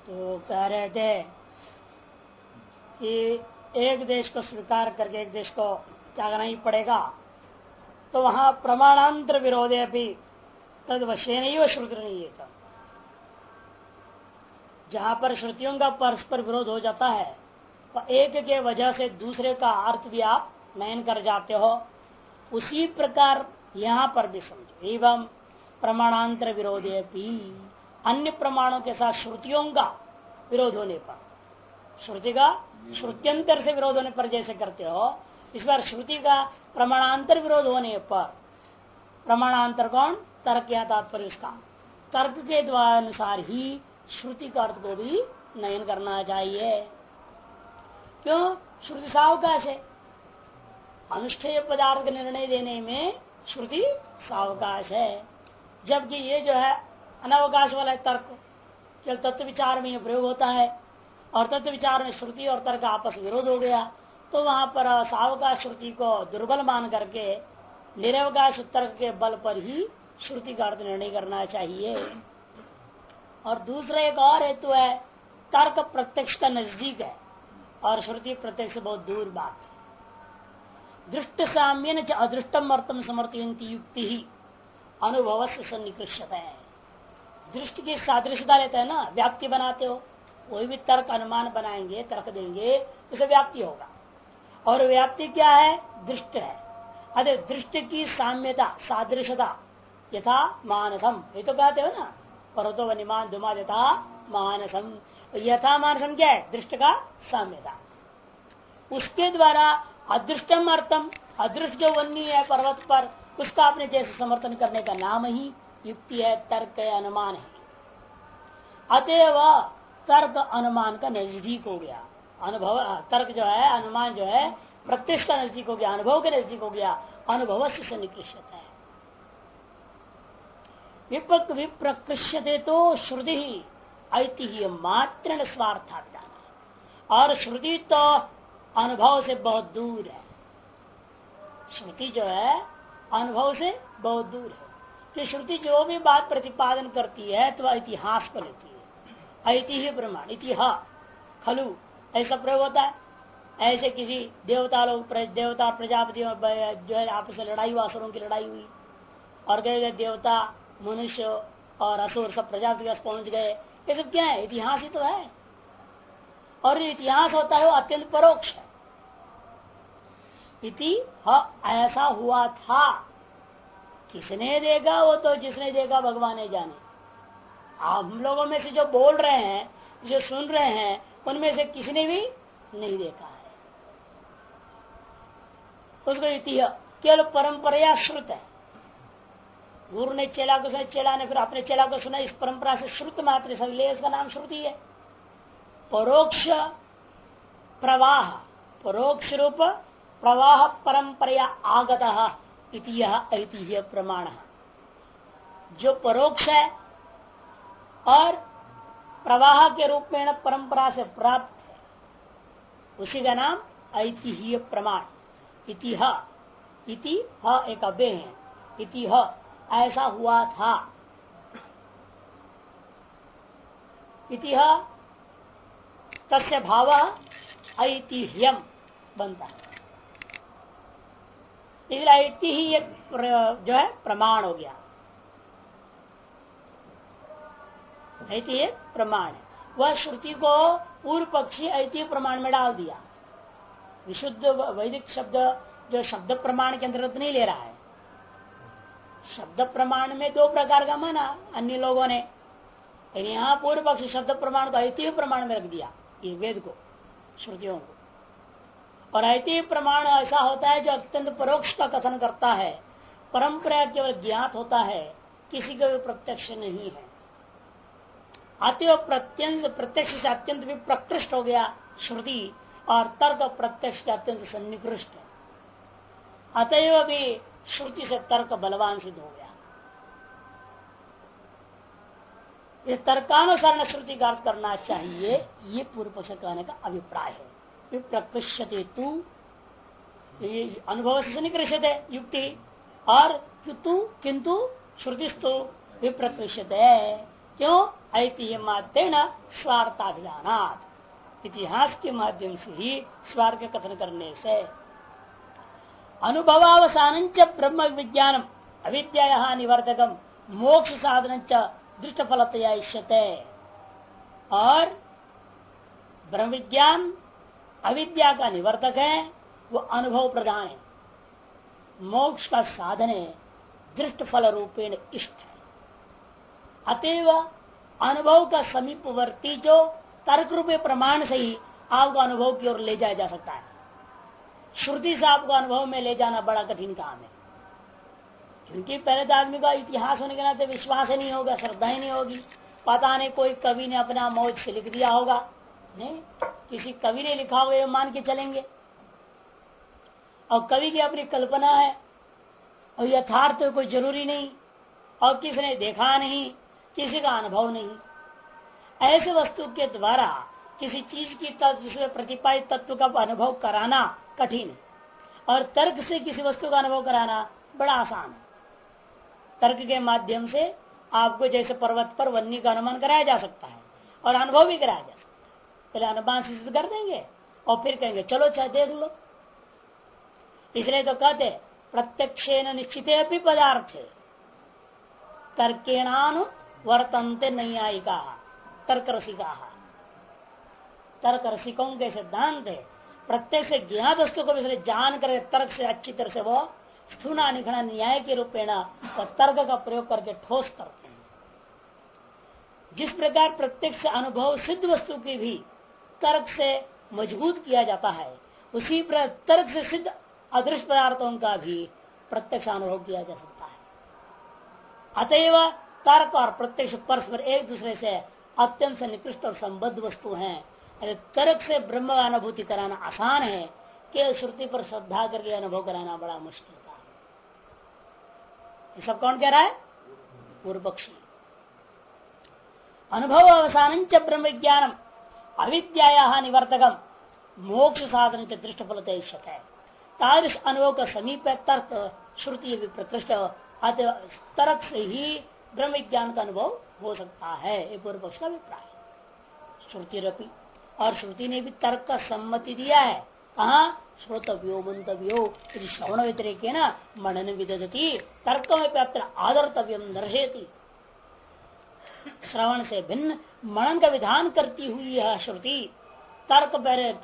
तो कह रहे थे कि एक देश को स्वीकार करके एक देश को त्यागना ही पड़ेगा, तो वहां प्रमाणांतर विरोधे भी तद वशे नहीं व श्रुति नहीं है। जहां पर श्रुतियों का परस्पर विरोध हो जाता है तो एक के वजह से दूसरे का अर्थ भी आप नयन कर जाते हो। उसी प्रकार यहाँ पर भी समझो, एवं प्रमाणांतर विरोधे भी अन्य प्रमाणों के साथ श्रुतियों का विरोध होने पर, श्रुति का श्रुत्यंतर से विरोध होने पर जैसे करते हो, इस बार श्रुति का प्रमाणांतर विरोध होने पर, प्रमाणांतर कौन? तर्क या तात्पर्य उसका, तर्क के द्वारा अनुसार ही श्रुति का अर्थ को भी नयन करना चाहिए। क्यों? श्रुति सावकाश है, अनुष्ठेय पदार्थ का निर्णय देने में श्रुति सावकाश है, जबकि ये जो है अनावकाश वाला है तर्क, जब तत्व विचार में प्रयोग होता है और तत्व विचार में श्रुति और तर्क आपस विरोध हो गया, तो वहां पर सावकाश श्रुति को दुर्बल मान करके निरवकाश तर्क के बल पर ही श्रुति का अर्थ निर्णय करना चाहिए। और दूसरा एक और हेतु है, तर्क प्रत्यक्ष का नजदीक है और श्रुति प्रत्यक्ष से बहुत दूर बात है। दृष्ट साम्य च अदृष्टम अर्थम समर्थयन्ति युक्ति ही अनुभव से सन्निकृष्यत है। दृष्टि की सादृश्यता लेते है ना, व्याप्ति बनाते हो, कोई भी तर्क अनुमान बनाएंगे, तर्क देंगे, उसे व्याप्ति होगा। और व्याप्ति क्या है? दृष्ट है। अरे दृष्टि की साम्यता, सादृश्यता, यथा मानसम, ये तो कहते हो ना, पर्वतो वनिमान धुमा यथा मानसम। यथा मानसम क्या है? दृष्ट का साम्यता। उसके द्वारा अदृष्टम अर्थम, अदृष्ट जो वन्नी है पर्वत पर, उसका अपने जैसे समर्थन करने का नाम ही युक्ति है, तर्क है, अनुमान है। अतएव तर्क अनुमान का नजदीक हो गया, अनुभव तर्क जो है, अनुमान जो है प्रत्यक्ष का नजदीक हो गया, अनुभव के नजदीक हो गया, अनुभव से सन्निकृष्यत है। विप्रकृष्यते तो श्रुति ही ऐतिह्य मात्र स्वार्थाभिधान, और श्रुति तो अनुभव से बहुत दूर है। श्रुति जो है अनुभव से बहुत दूर है। कि श्रुति जो भी बात प्रतिपादन करती है तो इतिहास को लेती है। ऐतिह्य प्रमाण, इतिहास खलु ऐसा प्रयोग होता है। ऐसे किसी देवता लोग, देवता प्रजापति जो है आपस में लड़ाई हुई, असुरों की लड़ाई हुई, और गए देवता मनुष्य और असुर सब प्रजापति के पास पहुंच गए, ये सब क्या है? इतिहास ही तो है। और इतिहास होता है वो अत्यंत परोक्ष है। इति ऐसा हुआ था, किसने देखा? वो तो जिसने देखा भगवान ने जाने। हम लोगों में से जो बोल रहे हैं, जो सुन रहे हैं, उनमें से किसी ने भी नहीं देखा है उसको। इतिहास केवल परंपरा श्रुत है। गुरु ने चेला को सुना, चेला ने फिर अपने चेला को सुना, इस परंपरा से श्रुत मात्र सगले, इसका नाम श्रुति है। परोक्ष प्रवाह, परोक्ष रूप प्रवाह परंपरा आगत ऐतिह्य प्रमाण। जो परोक्ष है और प्रवाह के रूप में परंपरा से प्राप्त है, उसी का नाम ऐतिह्य प्रमाण। इतिह एक अव्यय है। इतिह ऐसा हुआ था। इतिह तस्य भाव ऐतिह्यम बनता है। इसलिए ऐतिह्य जो है प्रमाण हो गया। ऐतिह्य प्रमाण है। वह श्रुति को पूर्व पक्षी ऐतिह्य प्रमाण में डाल दिया। विशुद्ध वैदिक शब्द जो शब्द प्रमाण के अंतर्गत नहीं ले रहा है। शब्द प्रमाण में दो प्रकार का माना अन्य लोगों ने, लेकिन यहाँ पूर्व पक्षी शब्द प्रमाण को ऐतिह्य प्रमाण में रख दिया, ये वेद को, श्रुतियों को। और ऐतिह्य प्रमाण ऐसा होता है जो अत्यंत परोक्ष का कथन करता है, परंपरा केवल ज्ञात होता है, किसी का भी प्रत्यक्ष नहीं है। अतएव प्रत्यक्ष से अत्यंत भी प्रकृष्ट हो गया श्रुति, और तर्क प्रत्यक्ष के अत्यंत सन्निकृष्ट है। अतएव भी श्रुति से तर्क बलवान सिद्ध हो गया। ये तर्कानुसार श्रुति का अर्थ करना चाहिए, ये पूर्व पक्ष कहने का अभिप्राय है। विप्रकृष्यते तू, अनुभव से सन्निकृष्यते युक्ति, और किंतु श्रुतिस्तु विप्रकृष्यते। क्यों? ऐतिह्य माध्यम स्वार्थाभिधानात् इतिहास के माध्यम से ही स्वार्थ का कथन करने से अनुभवावसान ब्रह्म विज्ञानम अविद्या निवर्तकम मोक्ष साधन दृष्ट फलतया इष्यते। और ब्रह्म विज्ञान अविद्या का निवर्तक है, वो अनुभव प्रधान है, मोक्ष का साधन है, दृष्ट फल रूपेण इष्ट है। अतएव अनुभव का समीपवर्ती जो तर्क रूपे प्रमाण से ही आपको अनुभव की ओर ले जाया जा सकता है। श्रुति से आपको अनुभव में ले जाना बड़ा कठिन काम है, क्योंकि पहले तो आदमी का इतिहास होने के नाते विश्वास ही नहीं होगा, श्रद्धा ही नहीं होगी। पता नहीं कोई कवि ने अपना मौज से लिख दिया होगा, नहीं किसी कवि ने लिखा होगा ये मान के चलेंगे। और कवि की अपनी कल्पना है और यथार्थ कोई जरूरी नहीं, और किसी ने देखा नहीं, किसी का अनुभव नहीं। ऐसे वस्तु के द्वारा किसी चीज की प्रतिपादित तत्व का अनुभव कराना कठिन है, और तर्क से किसी वस्तु का अनुभव कराना बड़ा आसान है। तर्क के माध्यम से आपको जैसे पर्वत पर वन्य का अनुमान कराया जा सकता है और अनुभव भी कराया जा सकता है। पहले अनुमान सिद्ध कर देंगे और फिर कहेंगे चलो चाहे देख लो। इसलिए तो कहते प्रत्यक्षेन निश्चिते अपि पदार्थे तर्केणानु वर्तन्ते नैयायिका तर्क रसिका। तर्क रसिकों के सिद्धांत है प्रत्यक्ष से ज्ञात वस्तु को भी जान कर तर्क से अच्छी तरह से वो स्थूना निखड़ा न्याय के रूपेण तर्क का प्रयोग करके ठोस करते हैं। जिस प्रकार प्रत्यक्ष अनुभव सिद्ध वस्तु की भी तर्क से मजबूत किया जाता है, उसी प्रकार तर्क से सिद्ध अदृश्य पदार्थों का भी प्रत्यक्ष अनुभव किया जा सकता है। अतएव तर्क और प्रत्यक्ष परस्पर एक दूसरे से अत्यंत निकृष्ट और संबद्ध वस्तु हैं। तर्क से ब्रह्म अनुभूति कराना आसान है कि श्रुति पर श्रद्धा करके अनुभव कराना बड़ा मुश्किल था। ये सब कौन कह रहा है? पूर्व पक्षी। अनुभव अवसान ब्रह्म विज्ञानम अविद्या निवर्तकम मोक्ष साधन च दृष्ट फल है। तादृश अनुभव का समीप है तर्क, श्रुति भी प्रकृष्ट, अतः तर्क से ही ब्रह्म विज्ञान का अनुभव हो सकता है। ये पूर्व पक्ष का अभिप्राय। श्रुति रपी, और श्रुति ने भी तर्क का सम्मति दिया है। कहा श्रोतव्यो मंतव्यो श्रवण व्यतिरेक न मनन विदधति तर्क में अत्र आदर्तव्यम दर्शयति। श्रवण से भिन्न मनन का विधान करती हुई यह श्रुति तर्क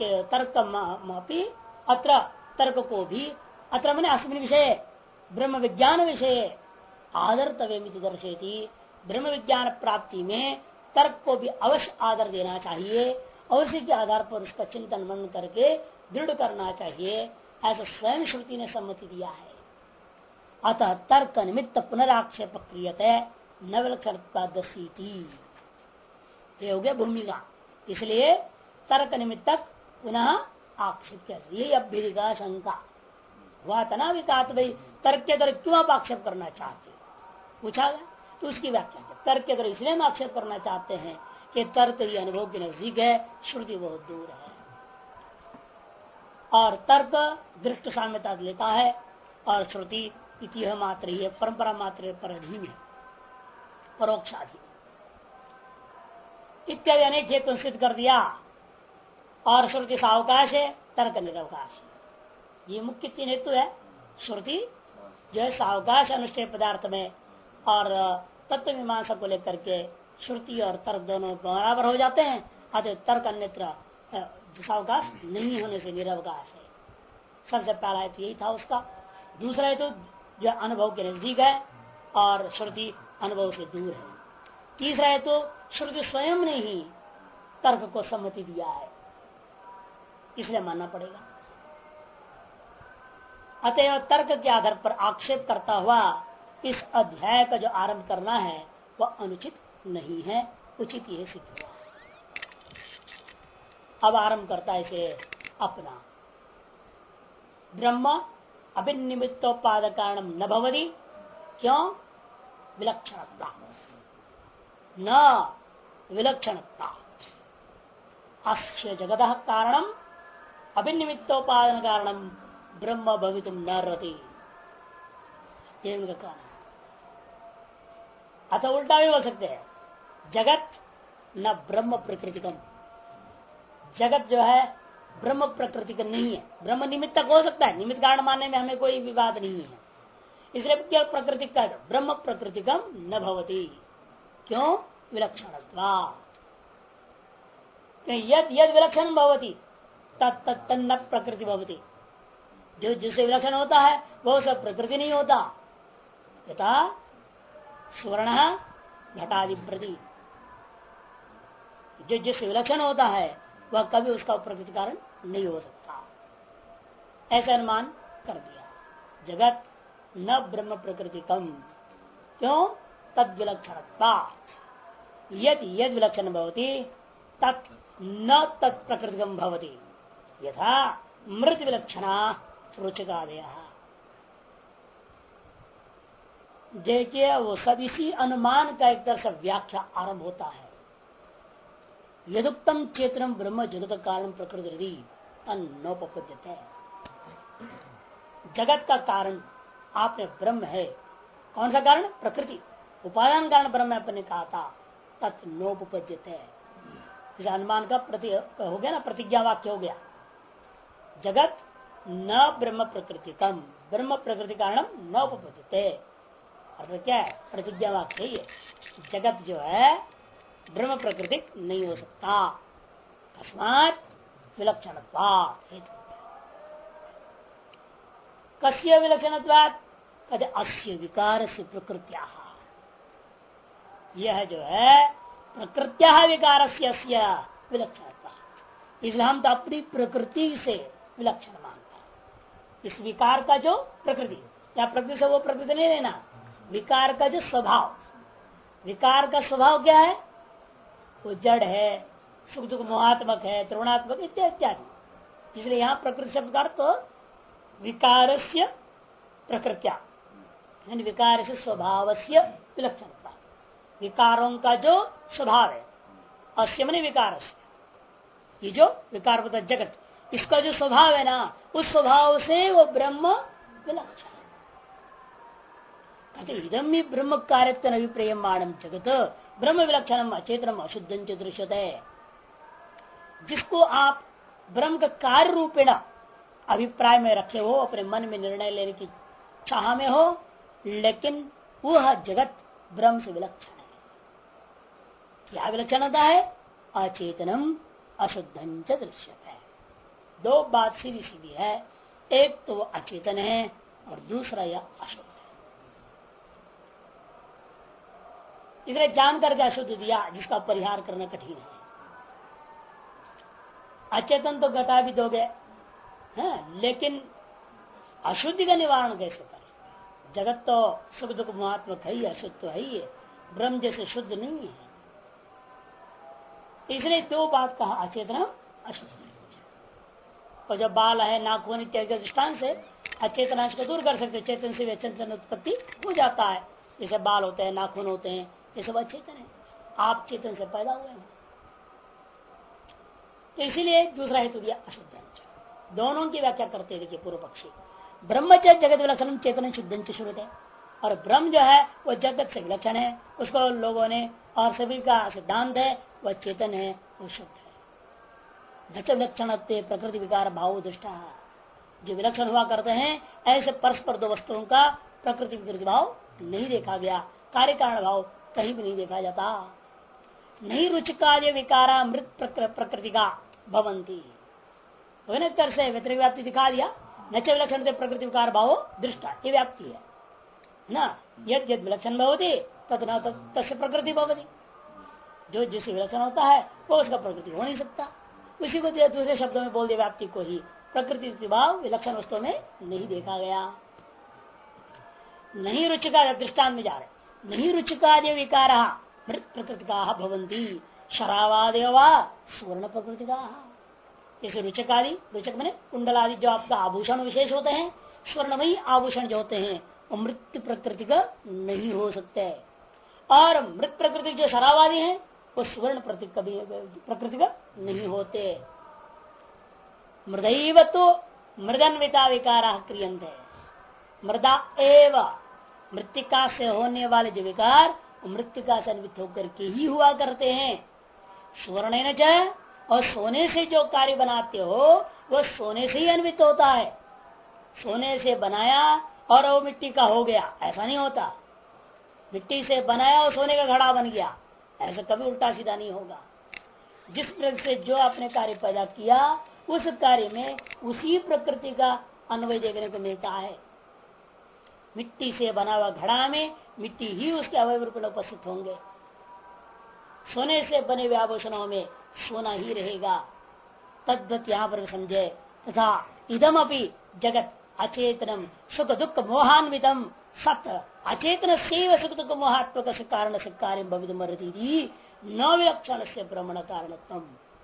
अत्र तर्क को भी अत्र मैंने अस्मिन विषय ब्रह्म विज्ञान विषय आदर्तव्यम दर्शयति। ब्रह्म विज्ञान प्राप्ति में तर्क को भी अवश्य आदर देना चाहिए और उसी के आधार पर उसका चिंतन मनन करके दृढ़ करना चाहिए, ऐसा स्वयं श्रुति ने सम्मति दिया है। अतः तर्क निमित्त पुनराक्षेप क्रियते न विलक्षणत्वादसीति। ये हो गया भूमिका। इसलिए तर्क निमित्तक पुनः आक्षेप किया। ये अभ्यधिका शंका हुआ था ना विकात भाई तर्क के द्वारा क्यों आप आक्षेप करना चाहते हो, पूछा गया तो उसकी व्याख्या तर्क के द्वारा इसलिए हम आक्षेप करना चाहते हैं कि तर्क ही अनुभव के नजदीक है, श्रुति बहुत दूर है। और तर्क दृष्ट साम्यता लेता है और श्रुति इतिह मात्र ही है, परंपरा मात्र पर अधीन है, परोक्षाधीन इत्यादि अनेक हेतु सिद्ध कर दिया। और श्रुति सावकाश है, तर्क निरवकाश है। ये मुख्य तीन हेतु है। श्रुति जो है सावकाश अनुष्ठेय पदार्थ में और तत्व मीमांसा को लेकर के श्रुति और तर्क दोनों बराबर हो जाते हैं। अतः तर्क अन्यत्र सावकाश नहीं होने से निरवकाश है। सबसे पहला हेतु यही था उसका। दूसरा हेतु जो अनुभव के नजदीक है और श्रुति अनुभव से दूर है। तीसरा हेतु श्रुति स्वयं ने ही तर्क को सम्मति दिया है, इसलिए मानना पड़ेगा। अतएव तर्क के आधार पर आक्षेप करता हुआ इस अध्याय का जो आरंभ करना है वह अनुचित नहीं है, उचित यह सिद्ध हुआ। अब आरंभ करता है इसे अपना। ब्रह्म अभिनिमित्तोपाद कारणम न भवति, क्यों? विलक्षणता न विलक्षणता अस्य जगतः कारणम अभिनिमित्तोपादन कारणम ब्रह्म भवितुम न रति। ये उनका कहना है। अतः उल्टा भी बोल सकते हैं, जगत न ब्रह्म प्रकृतिकम, जगत जो है ब्रह्म प्रकृति का नहीं है। ब्रह्म निमित्तक हो सकता है, निमित्त कारण मानने में हमें कोई विवाद नहीं है, इसलिए केवल प्रकृति का ब्रह्म प्रकृतिकम न भवती। क्यों? विलक्षण। यद यद विलक्षण भवती तन्न प्रकृति भवती, जो जिससे विलक्षण होता है वो सब प्रकृति नहीं होता। यथा स्वर्ण घटादि प्रति, जो जिससे विलक्षण होता है वह कभी उसका प्रकृति कारण नहीं हो सकता, ऐसा अनुमान कर दिया। जगत न ब्रह्म प्रकृति कम, क्यों? तद विलक्षणता। यद यद विलक्षण भवती तत् न तत् प्रकृतिकम भवती, यथा मृत विलक्षणा रुचकादय। देखिए वो सब इसी अनुमान का एक तरह से व्याख्या आरंभ होता है। यदुक्तम चेतनम ब्रह्म जगत कारण प्रकृति तन्नोपपद्यते, जगत का कारण आपने ब्रह्म है। कौन सा कारण? प्रकृति। उपादान कारण ब्रह्म आपने कहा था, तत्नोपपद्यते। इस अनुमान का हो गया ना, प्रतिज्ञा वाक्य हो गया। जगत न ब्रह्म प्रकृति कम, ब्रह्म प्रकृति कारण न उपपद्यते। और क्या है? प्रतिज्ञा वाक्य है। जगत जो है ब्रह्म प्रकृति नहीं हो सकता, तस्मात् विलक्षणत्वात्। कस्य विलक्षणत्वात्? कहते अस्य विकार से प्रकृत्या, यह जो है प्रकृत्या विकार से विलक्षणता। इसलिए हम तो अपनी प्रकृति से विलक्षण मानते हैं। इस विकार का जो प्रकृति, या प्रकृति से वो प्रकृति नहीं लेना, विकार का जो स्वभाव, विकार का स्वभाव क्या है? वो जड़ है, सुख दुख मोहात्मक है, त्रिगुणात्मक इत्यादि। इसलिए यहाँ प्रकृति शब्द का अर्थ तो विकार से प्रकृत्या, विकार से स्वभाव से विलक्षणता। विकारों का जो स्वभाव है, अस्य मने विकार से, ये जो विकार होता जगत, इसका जो स्वभाव है ना, उस स्वभाव से वो ब्रह्म विलक्षण है। कहते इदम ही ब्रह्म कार्यत्व अभिप्रेयमाणम जगत ब्रह्म विलक्षणम अचेतनम अशुद्धं च दृश्यते। जिसको आप ब्रह्म का कार्य रूपेण अभिप्राय में रखे हो, अपने मन में निर्णय लेने की चाह में हो, लेकिन वह जगत ब्रह्म से विलक्षण है। क्या विलक्षणता है? अचेतनम अशुद्धं च दृश्यते। दो बात सीधी सीधी है, एक तो वो अचेतन है और दूसरा यह अशुद्ध है। इसलिए जान करके अशुद्ध दिया, जिसका परिहार करना कठिन है। अचेतन तो घटा भी दोगे, लेकिन अशुद्धि का निवारण कैसे करें? जगत तो सुख दुख मोहात्मक है ही, अशुद्ध तो है ही, ब्रह्म जैसे शुद्ध नहीं है। इसलिए दो बात कहा, अचेतन अशुद्ध। और जब बाल है, नाखून इत्यादि के दृष्टांत से अचेतनांश को दूर कर सकते, चेतन से अचेतन उत्पत्ति हो जाता है। जैसे बाल होते हैं, नाखून होते हैं, ये सब अचेतन है, आप चेतन से पैदा हुए हैं। तो इसीलिए दूसरा हेतु दिया अशुद्ध। दोनों की व्याख्या करते देखिए पूर्व पक्षी, ब्रह्म च जगत विलक्षण चेतन शुद्धं च श्रुते। और ब्रह्म जो है वो जगत से विलक्षण है, उसको लोगों ने और सभी का सिद्धांत है वह चेतन है, वो शुद्ध है। नच विलक्षण प्रकृति विकार भाव दृष्टा, जो विलक्षण हुआ करते हैं ऐसे परस्पर दो वस्तुओं का प्रकृति विकृति भाव नहीं देखा गया, कार्य कारण भाव कहीं भी नहीं देखा जाता। नहीं रुचिकार्य विकारा मृत प्रकृति का भवंती, से व्यतिरिक व्याप्ति दिखा दिया। नच विलक्षण प्रकृति विकार भाव दृष्टा, ये व्याप्ति है ना। यद यद विलक्षण भवती तथा तस्य प्रकृति भवती, जो जिससे विलक्षण होता है वो उसका प्रकृति हो नहीं सकता। उसी को दूसरे शब्दों में बोल दिया, व्याप्ति को ही प्रकृति भाव विलक्षण वस्तुओं में नहीं देखा गया। नहीं रुचिका दृष्टान में जा रहे, नहीं रुचिकादि विकारा मृत प्रकृति का भवंती शरावादय व सुवर्ण प्रकृति का। जैसे रुचकादि, रुचक मैंने कुंडल आदि जो आपका आभूषण विशेष होते हैं, स्वर्णमयी आभूषण जो होते हैं वो मृत्यु प्रकृति का नहीं हो सकते। और मृत प्रकृति जो शरावादी है वो सुवर्ण प्रकृति का नहीं होते। मृदैव तो मृदन्विता विकारा क्रियन्ते, मृदा एव मृतिका से होने वाले जो विकार मृतिका से अन्वित होकर के ही हुआ करते हैं। सुवर्ण न चाहे, और सोने से जो कार्य बनाते हो वह सोने से ही अन्वित होता है। सोने से बनाया और वो मिट्टी का हो गया, ऐसा नहीं होता। मिट्टी से बनाया और सोने का घड़ा बन गया, ऐसा कभी उल्टा सीधा नहीं होगा। जिस प्रकार से जो आपने कार्य पैदा किया उस कार्य में उसी प्रकृति का अन्वय देखने को मिलता है। मिट्टी से बना हुआ घड़ा में मिट्टी ही उसके अवयव रूप में उपस्थित होंगे। सोने से बने हुए आभूषणों में सोना ही रहेगा। तद्वत यहाँ पर समझे। तथा इदम अपि जगत अचेतनम सुख दुख मोहान्वितम सत अचेतन से सुख दुख मोहात्मक से कारण से कार्य भवित मरती न विलक्षण से भ्रमण कारणत्म।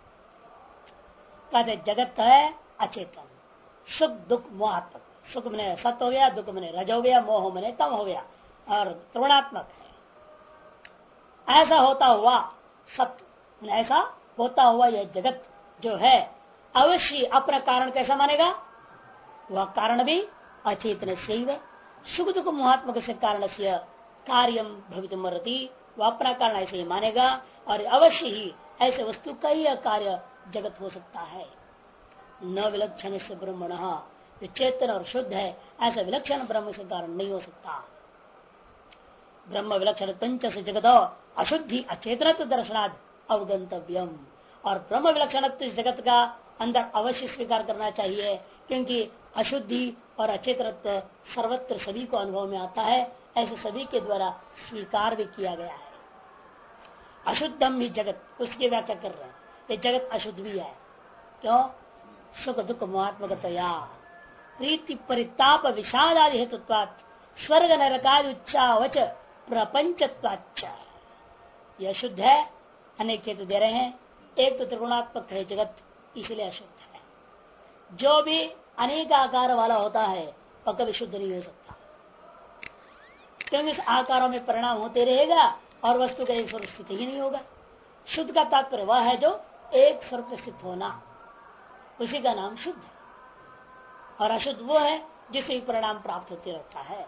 कहते जगत है अचेतन, सुख दुख मोहात्मक। सुख मने सत हो गया, दुख मने रज हो गया, मोह मने तम हो गया, और त्रिगुणात्मक है। ऐसा होता हुआ सत्य, ऐसा होता हुआ यह जगत जो है अवश्य अपना कारण कैसा मानेगा? वह कारण भी अचेतन से सुख दुख मोहात्मक से कारण से कार्यम भवित मरती, वह अपना कारण ऐसे ही मानेगा और अवश्य ही ऐसे वस्तु का ही कार्य जगत हो सकता है। न विलक्षण से ब्रह्मण, जो चेतन और शुद्ध है ऐसा विलक्षण ब्रह्म से कारण नहीं हो सकता। ब्रह्म विलक्षण पंच से जगत अशुद्धि अचेतनत्व दर्शनाद अवगंतव्यम। और ब्रह्म विलक्षणत्व इस जगत का अंदर अवश्य स्वीकार करना चाहिए, क्योंकि अशुद्धि और अचेतनत्व सर्वत्र सभी को अनुभव में आता है, ऐसे सभी के द्वारा स्वीकार भी किया गया है। अशुद्धम ही जगत, उसकी व्याख्या कर रहे हैं। ये जगत अशुद्ध भी है। क्यों? सुख दुख मोहात्मकतया प्रीति परिताप विषाद आदि हेतुत्वात् स्वर्ग नरकादि उच्चावच प्रपंचत्वाच्च। यह शुद्ध है। अनेक हेतु दे रहे हैं। एक तो त्रिगुणात्मक है जगत, इसलिए अशुद्ध है। जो भी अनेक आकार वाला होता है वह कभी शुद्ध नहीं हो सकता, क्योंकि इस आकारों में परिणाम होते रहेगा और वस्तु का एक स्वरूप स्थित ही नहीं होगा। शुद्ध का तात्पर्य वह है जो एक स्वरूप स्थित होना, उसी का नाम शुद्ध है। और अशुद्ध वो है जिसे परिणाम प्राप्त होते रहता है।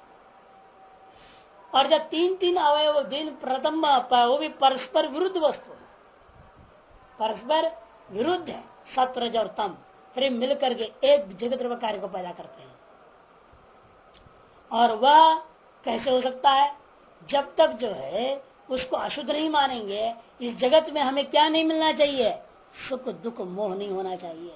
और जब तीन तीन अवयव दिन प्रथम वो भी परस्पर विरुद्ध वस्तु, परस्पर विरुद्ध है, सत्व रज और तम, फिर मिलकर के एक जगत रूप कार्य को पैदा करते हैं। और वह कैसे हो सकता है? जब तक जो है उसको अशुद्ध नहीं मानेंगे, इस जगत में हमें क्या नहीं मिलना चाहिए? सुख दुख मोह नहीं होना चाहिए।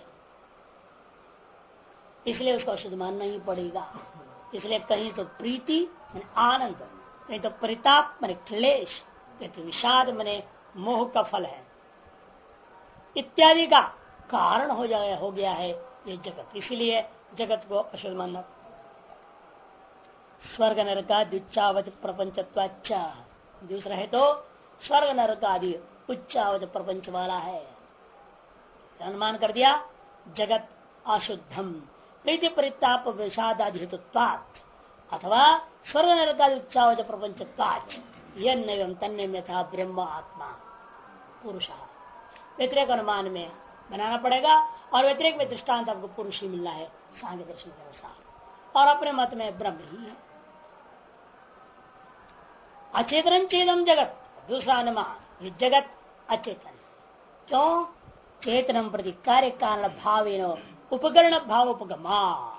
इसलिए उसको अशुद्ध मानना ही पड़ेगा। इसलिए कहीं तो प्रीति माने आनंद, कहीं तो परिताप माने क्लेश, कहीं तो विषाद माने मोह का फल है, इत्यादि का कारण हो गया है ये जगत। इसलिए जगत को अशुद्ध मानना। स्वर्ग नरकादि उच्चावच प्रपंचत्वाच्चा, दूसरा है तो स्वर्ग नरकादि उच्चावच प्रपंच वाला है। अनुमान कर दिया जगत अशुद्धम प्रीति परिताप विषादादि हेतुत्वात् अथवा स्वर्ग नरकादि उच्चावच प्रपंचत्वाच्च यन्नैवं तन्नैव यथा ब्रह्म आत्मा पुरुष। व्यतिरेक अनुमान में बनाना पड़ेगा, और व्यतिरेक में दृष्टांत आपको पुरुष ही मिलना है सांख्य दर्शन के अनुसार, और अपने मत में ब्रह्म ही है। अचेतन चेतम जगत, दूसरा अनुमान, ये जगत अचेतन। क्यों? चेतनम प्रति कार्य कारण भावेन उपकरण भाव उपगमा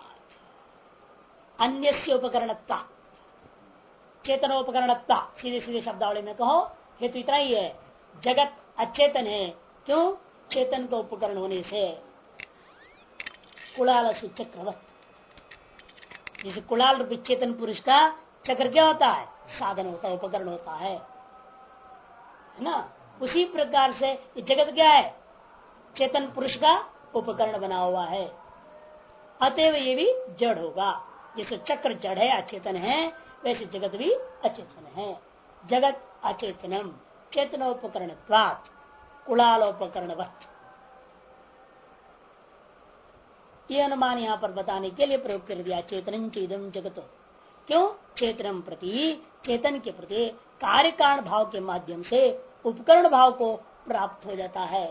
अन्य उपकरणत्ता, चेतनोपकरणत्ता, सीधे सीधे शब्दावली में कहो हेतु इतना ही है। जगत अचेतन है, क्यों? चेतन का उपकरण होने से। कुलाल से चक्रवत, जैसे कुलाल रूपी चेतन पुरुष का चक्र क्या होता है? साधन होता है, उपकरण होता है ना। उसी प्रकार से ये जगत क्या है? चेतन पुरुष का उपकरण बना हुआ है। अतएव ये भी जड़ होगा। जैसे चक्र जड़ है, अचेतन है, वैसे जगत भी अचेतन है। जगत अचेतनम चेतनोपकरणत्वात् कुलालोपकरणवत्। ये अनुमान यहाँ पर बताने के लिए प्रयोग कर दिया। चेतन चेदम जगतो, क्यों? चेतनम प्रति, चेतन के प्रति कार्य कारण भाव के माध्यम से उपकरण भाव को प्राप्त हो जाता है।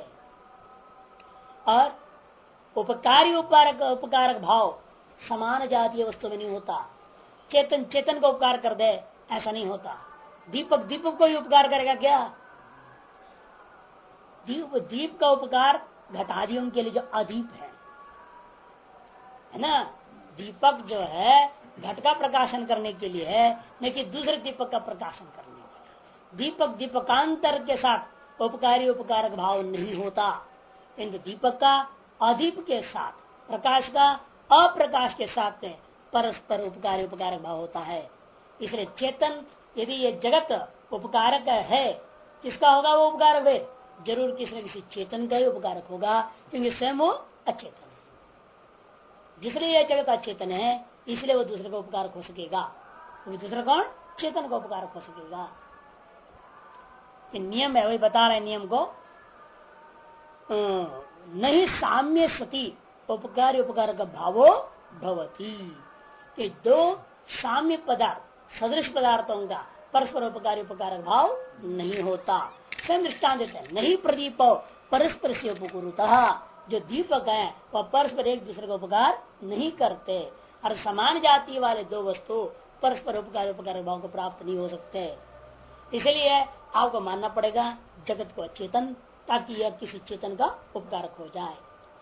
और उपकारी उपकारक भाव समान जातीय वस्तु में नहीं होता। चेतन चेतन को उपकार कर दे ऐसा नहीं होता। दीपक दीपक को ही उपकार करेगा क्या? दीप का उपकार घटादियों के लिए जो अदीप है ना, दीपक जो है घट का प्रकाशन करने के लिए है, न कि दूसरे दीपक का प्रकाशन करने के लिए। दीपक दीपकांतर के साथ उपकारी उपकारक भाव नहीं होता, किंतु दीपक का अदीप के साथ, प्रकाश का अप्रकाश के साथ परस्पर उपकारी उपकारक भाव होता है। इसलिए चेतन, यदि ये जगत उपकारक है, किसका होगा वो उपकारक वे? जरूर किसी न किसी चेतन का ही उपकारक होगा, क्योंकि स्वयं वो अचेतन है। जिसलिए यह जगत अचेतन है, इसलिए वो दूसरे का उपकारक हो सकेगा। क्योंकि दूसरा कौन? चेतन का उपकारक हो सकेगा। नियम है, वही बता रहे नियम को, नहीं साम्य सती उपकारी उपकारक भावो भवती, कि दो साम्य पदार्थ सदृश पदार्थों का परस्पर उपकारी उपकारक भाव नहीं होता। स्वयं दृष्टान देते हैं, नहीं प्रदीप परस्पर से उपकुरुतः, जो दीपक है वह परस्पर एक दूसरे का उपकार नहीं करते, और समान जाति वाले दो वस्तु परस्पर उपकार उपकारक भाव को प्राप्त नहीं हो सकते। इसलिए आपको मानना पड़ेगा जगत को अचेतन, ताकि यह किसी चेतन का उपकारक हो जाए।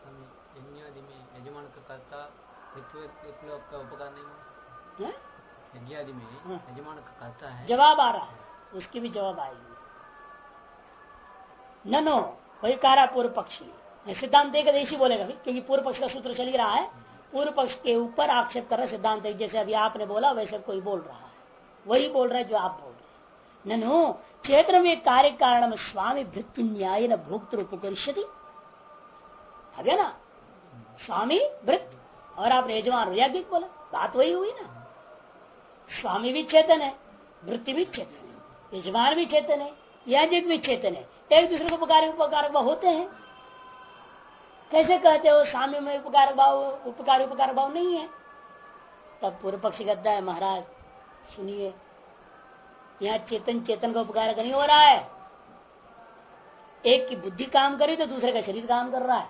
यजमान का कर्ता का उपकार नहीं हो, यज्ञ आदि में यजमान का कर्ता है। जवाब आ रहा है, उसकी भी जवाब आएगी। ननो वही कारा पूर्व पक्षी सिद्धांत एक देशी बोलेगा भी, क्योंकि पूर्व पक्ष का सूत्र चल ही रहा है। पूर्व पक्ष के ऊपर आक्षेप कर रहा है सिद्धांत, जैसे अभी आपने बोला वैसे कोई बोल रहा है, वही बोल रहा है जो आप बोल रहे हैं। ननु क्षेत्र में कार्य कारण स्वामी भृत्ति न्याय न भोक्तृ उपकरिष्यति, है ना, स्वामी भृत्य और आपने यजमान याज्ञिक बोला, बात वही हुई ना। स्वामी भी चेतन है, भृत्ति भी चेतन है, यजमान भी चेतन है, याज्ञिक भी चेतन है, एक दूसरे को उपकारक भाव होते हैं। कैसे कहते हो स्वामी में उपकार उपकार भाव नहीं है? तब पूर्व पक्षी कहता है महाराज सुनिए, यहाँ चेतन चेतन का उपकारक नहीं हो रहा है। एक की बुद्धि काम करे तो दूसरे का शरीर काम कर रहा है।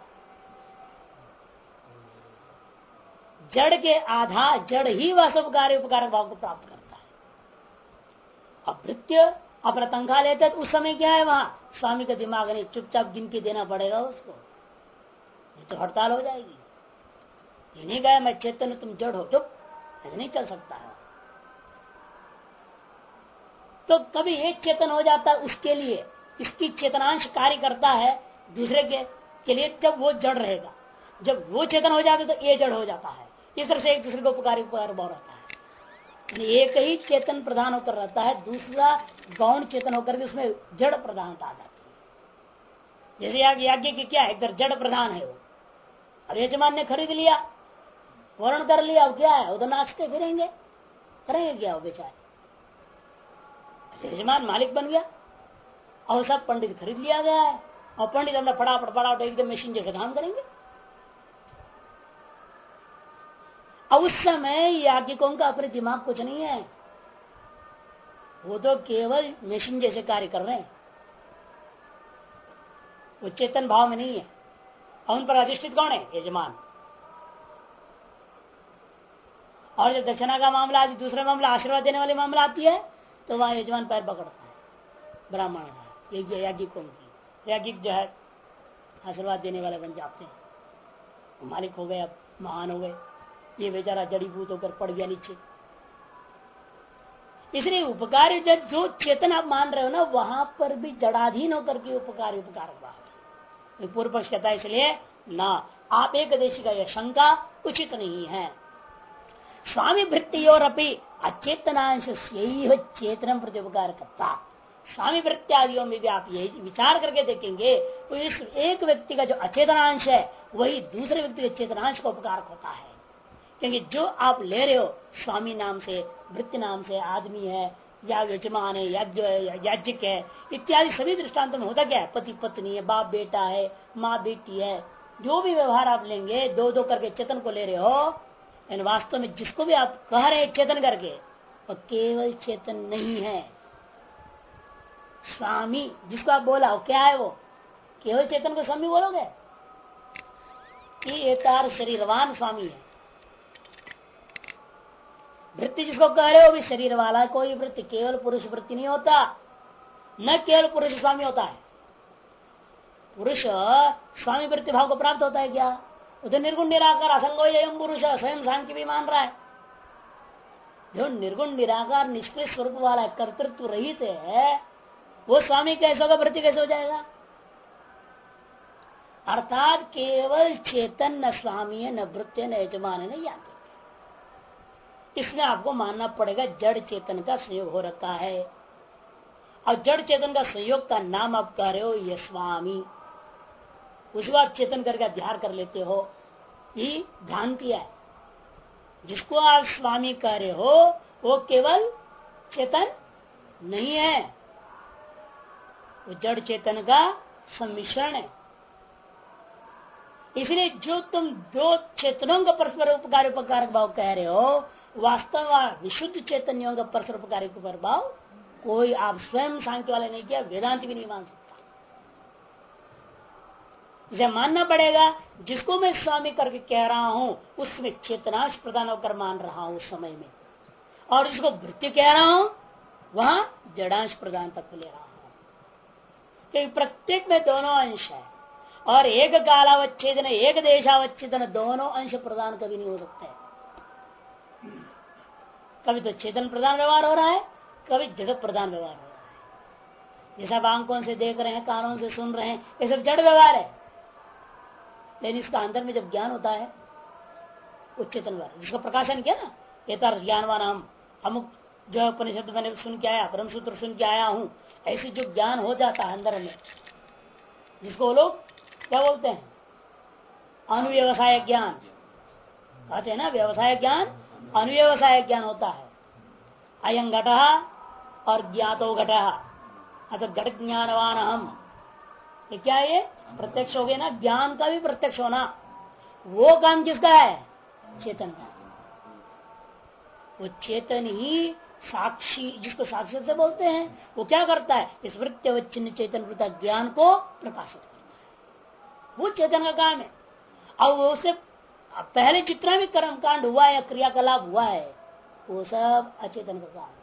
जड़ के आधार जड़ ही वह सब कार्य उपकारक भाव को प्राप्त करता है। अभृत्य अपना तंखा लेते तो उस समय क्या है, वहां स्वामी का दिमाग नहीं, चुपचाप गिन के देना पड़ेगा उसको, तो हड़ताल हो जाएगी। ये नहीं गया मैं चेतन तुम जड़ हो, चुप, ऐसे नहीं चल सकता है। तो कभी एक चेतन हो जाता है, उसके लिए इसकी चेतनांश कार्य करता है, दूसरे के लिए जब वो जड़ रहेगा, जब वो चेतन हो जाता है तो ये जड़ हो जाता है। इस तरह से एक दूसरे को उपकारी उपकार भाव रहता है। एक ही चेतन प्रधान होकर रहता है, दूसरा गौण चेतन होकर के उसमें जड़ प्रधानता आ जाती है। जैसे याज्ञ की क्या है, इधर जड़ प्रधान है वो, अब यजमान ने खरीद लिया, वर्ण कर लिया, अब क्या है, वो तो नाचते फिरेंगे, करेंगे क्या वो बेचारे। यजमान मालिक बन गया और सब पंडित खरीद लिया गया है, और पंडित हमने फटाफट एकदम मशीन जैसे काम करेंगे। अब उस समय याज्ञिकों का अपने दिमाग कुछ नहीं है, वो तो केवल मशीन जैसे कार्य कर रहे हैं, वो चेतन भाव में नहीं है। और उन पर अधिष्ठित कौन है? यजमान। और जब दक्षिणा का मामला आदि दूसरा मामला आशीर्वाद देने वाले मामला आती है तो वहां यजमान पैर पकड़ता है ब्राह्मण का, याज्ञिकों की। याज्ञिक जो है आशीर्वाद देने वाले बन जाते हैं, मालिक हो गए, अब महान हो गए, ये बेचारा जड़ीभूत होकर पड़ गया नीचे। इसलिए उपकार जो चेतन आप मान रहे हो ना, वहां पर भी जड़ाधीन होकर के उपकार भाव। पूर्व पक्ष कहता है इसलिए ना, आप एक देशी का यह शंका उचित नहीं है। स्वामी वृत्ति और अपनी अचेतनांश यही चेतन प्रति उपकार करता। स्वामी वृत्ति आदियों में भी आप यही विचार करके देखेंगे तो इस एक व्यक्ति का जो अचेतनांश है वही दूसरे व्यक्ति के चेतनांश का उपकार होता है। क्योंकि जो आप ले रहे हो स्वामी नाम से, वृत्ति नाम से, आदमी है या यजमान है, याज्ञिक है इत्यादि सभी दृष्टांतों में होता क्या है, पति पत्नी है, बाप बेटा है, माँ बेटी है, जो भी व्यवहार आप लेंगे दो दो करके चेतन को ले रहे हो, इन वास्तव में जिसको भी आप कह रहे हैं चेतन करके वो केवल चेतन नहीं है। स्वामी जिसको आप बोला वो क्या है, वो केवल चेतन को स्वामी बोलोगे कि एतार शरीरवान स्वामी है। वृत्ति जिसको कह रहे हो भी शरीर वाला कोई वृत्ति, केवल पुरुष वृत्ति नहीं होता, न केवल पुरुष स्वामी होता है। पुरुष स्वामी वृत्ति भाव को प्राप्त होता है क्या? उधर निर्गुण निराकार असंगो एवं पुरुष स्वयं सांख्य भी मान रहा है। जो निर्गुण निराकार निष्क्रिय स्वरूप वाला कर्तृत्व रहित है वो स्वामी कैसे होगा, वृत्ति कैसे हो जाएगा? अर्थात केवल चेतन न स्वामी है, न वृत्ति, न यजमान है, न यांत्रिक। इसमें आपको मानना पड़ेगा जड़ चेतन का संयोग हो रखा है। और जड़ चेतन का संयोग का नाम आप कह रहे हो ये स्वामी, उसको आप चेतन करके ध्यान कर लेते हो, ये भ्रांति है। जिसको आप स्वामी कह रहे हो वो केवल चेतन नहीं है, वो जड़ चेतन का सम्मिश्रण है। इसलिए जो तुम दो चेतनों का परस्पर उपकार उपकारक भाव कह रहे हो, वास्तव में विशुद्ध चैतन्यों का परस्पर उपकारक भाव कोई आप स्वयं सांख्य वाले नहीं किया, वेदांत भी नहीं मान सकता। इसे मानना पड़ेगा जिसको मैं स्वामी करके कह रहा हूं उसमें चेतनाश प्रदान होकर मान रहा हूं उस समय में, और जिसको वृत्ति कह रहा हूं वहां जड़ांश प्रदान तक ले रहा हूं, क्योंकि प्रत्येक में दोनों अंश है। और एक कालावच्छेदन एक देशावच्छेदन दोनों अंश प्रदान कभी नहीं हो सकते। कभी तो चेतन प्रदान व्यवहार हो रहा है, कभी जगत प्रदान व्यवहार हो रहा है। जैसा आप आंखों से देख रहे हैं, कानों से सुन रहे हैं, ये सब जड़ व्यवहार है। लेकिन इसका अंदर में जब ज्ञान होता है वो चेतन व्यवहार, जिसका प्रकाशन किया ना, एतार ज्ञानवान हम अमुक जो उपनिषद मैंने सुन के आया, ब्रह्मसूत्र सुन के आया हूं, ऐसी जो ज्ञान हो जाता है अंदर में, जिसको वो लोग क्या बोलते हैं, अनुव्यवसाय ज्ञान कहते हैं ना। व्यवसाय ज्ञान अनुव्यवसाय ज्ञान होता है। अयं घटः और ज्ञातो घटः, अतः घट ज्ञानवान हम, ये क्या है? ये प्रत्यक्ष हो गया ना, ज्ञान का भी प्रत्यक्ष होना। वो काम किसका है? चेतन का। वो चेतन ही साक्षी, जिसको साक्षी से बोलते हैं, वो क्या करता है? इस वृत्त्यवच्छिन्न चेतन वृत्ता ज्ञान को प्रकाशित करता है, वो चेतन का काम है। और वो उसे पहले जितना भी कर्म कांड हुआ है या क्रियाकलाप हुआ है वो सब अचेतन का काम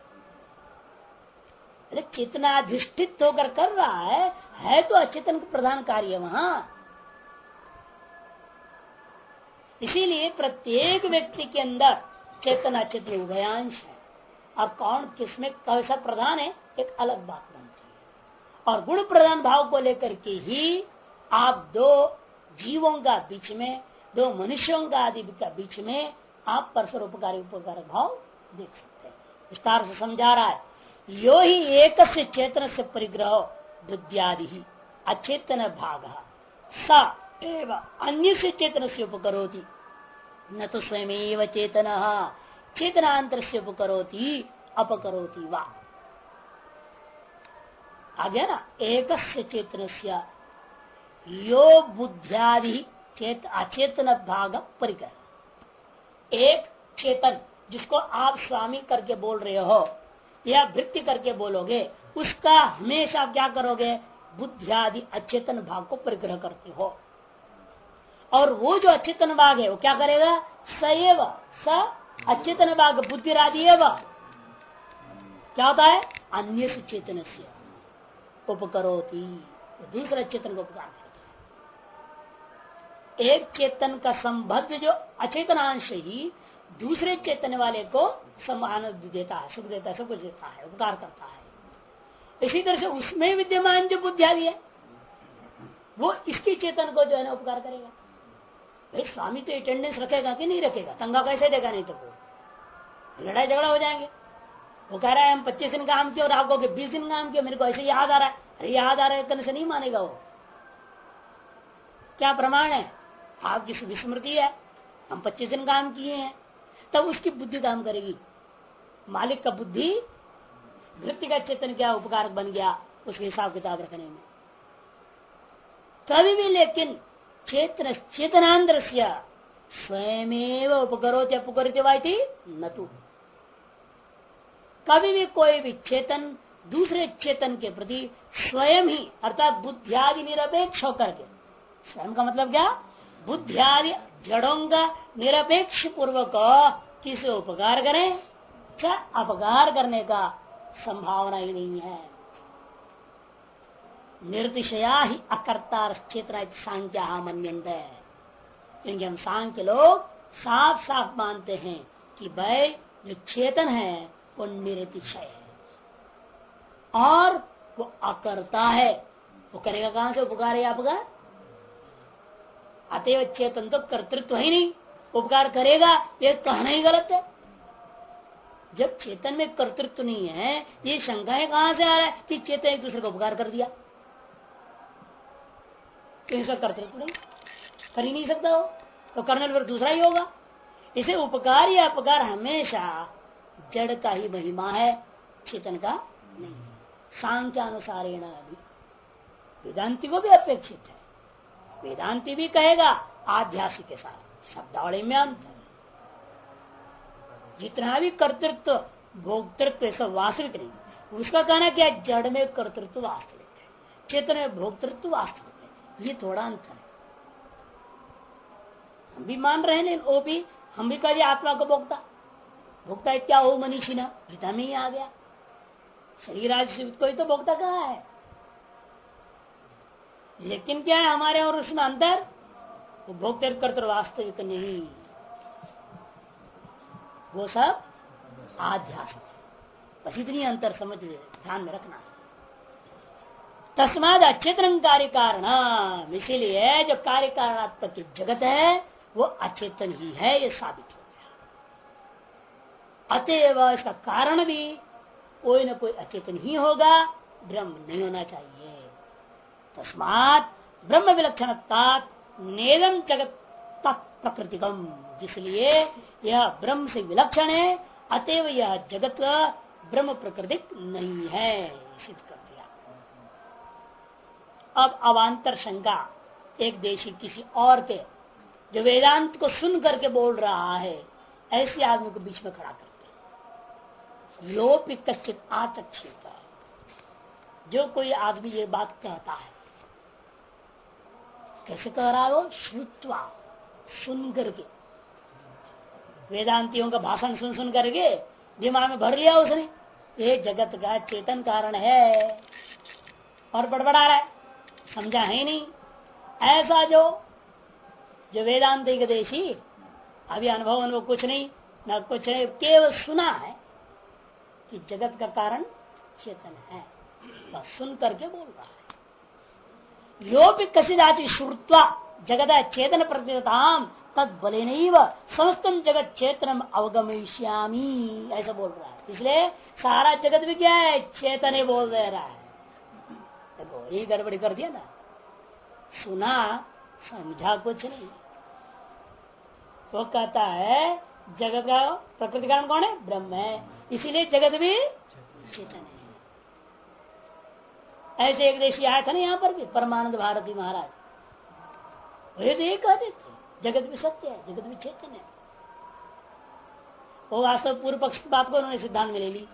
है। चेतनाधिष्ठित होकर कर रहा है तो अचेतन का प्रधान कार्य वहां। इसीलिए प्रत्येक व्यक्ति के अंदर चेतन अचेतन उभयांश है। अब कौन किसमें कैसा प्रधान है एक अलग बात बनती है। और गुण प्रधान भाव को लेकर के ही आप दो जीवों का बीच में, दो मनुष्यों का आदि का बीच में आप परस्पर उपकारी उपकारक भाव देख सकते हैं। विस्तार से समझा रहा है। यो ही एक चेतन से परिग्रह बुद्धियादि ही अचेतन भाग स एवं अन्य से चेतन से उपकरोति, न तो स्वयं चेतन चेतनांतर से उपकरोति अपकरोति वा। आ गया ना। एक चेतन से यो बुद्धियादि अचेतन भाग परिग्रह, एक चेतन जिसको आप स्वामी करके बोल रहे हो या वृत्ति करके बोलोगे, उसका हमेशा आप क्या करोगे? बुद्धियादि अचेतन भाग को परिग्रह करते हो। और वो जो अचेतन भाग है वो क्या करेगा? सएव स अचेतन भाग बुद्धिरादि एवं क्या होता है? अन्य से चेतन से उपकरोति, दूसरे चेतन को उपकार करता है। एक चेतन का संबद्ध जो अचेतनांश ही दूसरे चेतन वाले को सम्मान देता है, सुख देता है, सब कुछ देता है, उपकार करता है। इसी तरह से उसमें विद्यमान जो बुद्धियादि है वो इसकी चेतन को जो है ना उपकार करेगा। भाई स्वामी तो अटेंडेंस रखेगा कि नहीं रखेगा? तंगा कैसे देगा? नहीं तो वो लड़ाई झगड़ा हो जाएंगे। वो कह रहा है हम 25 दिन काम किए और आप कहोगे 20 दिन काम किए, मेरे को ऐसे याद आ रहा है। अरे याद आ रहा है करने से नहीं मानेगा वो। क्या प्रमाण है? आपकी विस्मृति है। हम 25 दिन काम किए हैं, तब उसकी बुद्धि काम करेगी। मालिक का बुद्धि वृत्ति का चेतन क्या उपकारक बन गया उसके हिसाब किताब रखने में। कभी भी लेकिन चेतन चेतनांतर स्वयं उपकरोति अपकरोति वाइति न तू। कभी भी कोई भी चेतन दूसरे चेतन के प्रति स्वयं ही अर्थात बुद्धियादि निरपेक्ष होकर के, स्वयं का मतलब क्या? बुद्धियादि जड़ों का निरपेक्ष पूर्वक किसे उपकार करें, चाहे अपकार करने का संभावना ही नहीं है। निर्तिशया ही अकर्ता चेतना सांख्या मन्यन्ते है, क्योंकि हम सांख्य लोग साफ साफ मानते हैं कि भाई जो चेतन है वो निरतिशय है और वो अकर्ता है। वो करेगा कहां से उपकार है आपका? अतएव चेतन तो कर्तृत्व ही नहीं, उपकार करेगा ये कहना ही गलत है। जब चेतन में कर्तृत्व नहीं है, ये शंकाएं कहां से आ रहा है कि चेतन एक दूसरे को उपकार कर दिया? क्यों इसका कर्तृत्व नहीं, कर ही नहीं सकता हो, तो करने पर दूसरा ही होगा। इसे उपकार या अपकार हमेशा जड़ का ही महिमा है, चेतन का नहीं। सांख्यानुसारेण भी वेदांति को भी अपेक्षित है। वेदांति भी कहेगा आध्यासिक के साथ शब्दावली में अंतर, जितना भी कर्तृत्व भोक्तृत्व सब वास्तविक नहीं। उसका कहना क्या, जड़ में कर्तृत्व वास्तविक है, चेतन में भोक्तृत्व वास्तविक है, ये थोड़ा अंतर है। हम भी मान रहे हैं, लेकिन वो भी हम भी कभी आत्मा को भोक्ता भोक्ता क्या हो मनीषी न गीता में ही आ गया। शरीर आदि कोई तो भोक्ता कहा है, लेकिन क्या है हमारे और उसमें अंतर, वो भोक्ता कर्तृत्व वास्तविक नहीं, वो सब आध्यात्मिक। बस इतनी अंतर समझ ध्यान में रखना। तस्माद अचेतन कार्य कारण, इसीलिए जो कार्य कारणात्मक जगत है वो अचेतन ही है, ये साबित हो गया। अतएव इसका कारण भी कोई न कोई अचेतन ही होगा, ब्रह्म नहीं होना चाहिए। तस्मात ब्रह्म विलक्षणत्वात् नेदम जगत प्रकृतिकम, जिसलिए यह ब्रह्म से विलक्षण है, अतएव यह जगत ब्रह्म प्रकृतिक नहीं है, सिद्ध कर दिया। अब अवान्तर शंका एक देशी किसी और के जो वेदांत को सुन करके बोल रहा है, ऐसे आदमी को बीच में खड़ा करते। लोपि कश्चित आचक्षित, जो कोई आदमी ये बात कहता है, कैसे कह रहा है वो? श्रुत्वा, सुन करके, वेदांतियों का भाषण सुन सुन करके दिमाग में भर लिया उसने, ये जगत का चेतन कारण है, और बड़बड़ा रहा है, समझा है नहीं। ऐसा जो वेदांतिक देशी अभी अनुभव कुछ नहीं न कुछ नहीं, केवल सुना है कि जगत का कारण चेतन है, बस सुन करके बोल रहा है। योपि कसिदाचि श्रुत्वा जगत चेतन प्रतिताम तद बले नहीं व समस्तम जगत चेतनम अवगमिष्यामी, ऐसा बोल रहा है। इसलिए सारा जगत भी क्या है, चेतन ही बोल दे रहा है। देखो ये गड़बड़ी कर दिया ना, सुना समझा कुछ नहीं। वो कहता है जगत का प्रकृति कारण कौन है? ब्रह्म है, इसीलिए जगत भी चेतन है। ऐसे एक देशी आया था ना यहाँ पर भी, परमानंद भारती महाराज, वही तो ये कहते थे जगत भी सत्य है, जगत भी चेतन है। वो वास्तव पूर्व पक्ष की बात को उन्होंने सिद्धांत में ले ली।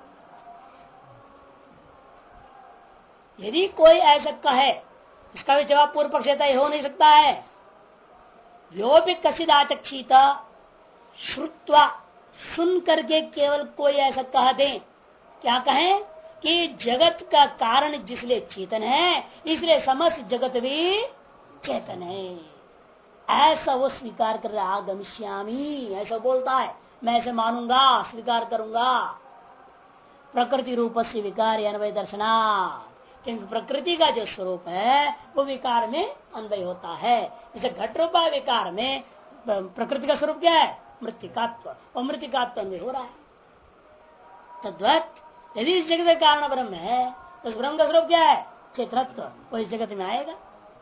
यदि कोई ऐसा कहे, इसका भी जवाब पूर्व पक्ष देता हो नहीं सकता है। यो भी कसिद आचक्षित, श्रुत्वा, सुन करके केवल कोई ऐसा कह दे, क्या कहें कि जगत का कारण जिसलिए चेतन है, इसलिए समस्त जगत भी चेतन है, ऐसा वो स्वीकार कर रहा। आगमिष्यामी, ऐसा बोलता है, मैं ऐसे मानूंगा, स्वीकार करूंगा। प्रकृति रूप से विकार अन्वय दर्शना, क्योंकि प्रकृति का जो स्वरूप है वो विकार में अन्वय होता है। जैसे घट रूपा विकार में प्रकृति का स्वरूप क्या है? मृत्तिकात्व, और मृत्तिकात्व अन्वय हो रहा है। तद्वत यदि इस जगत का कारण ब्रह्म है, तो उस ब्रह्म का स्वरूप क्या है? चेतनत्व, वो इस जगत में आएगा।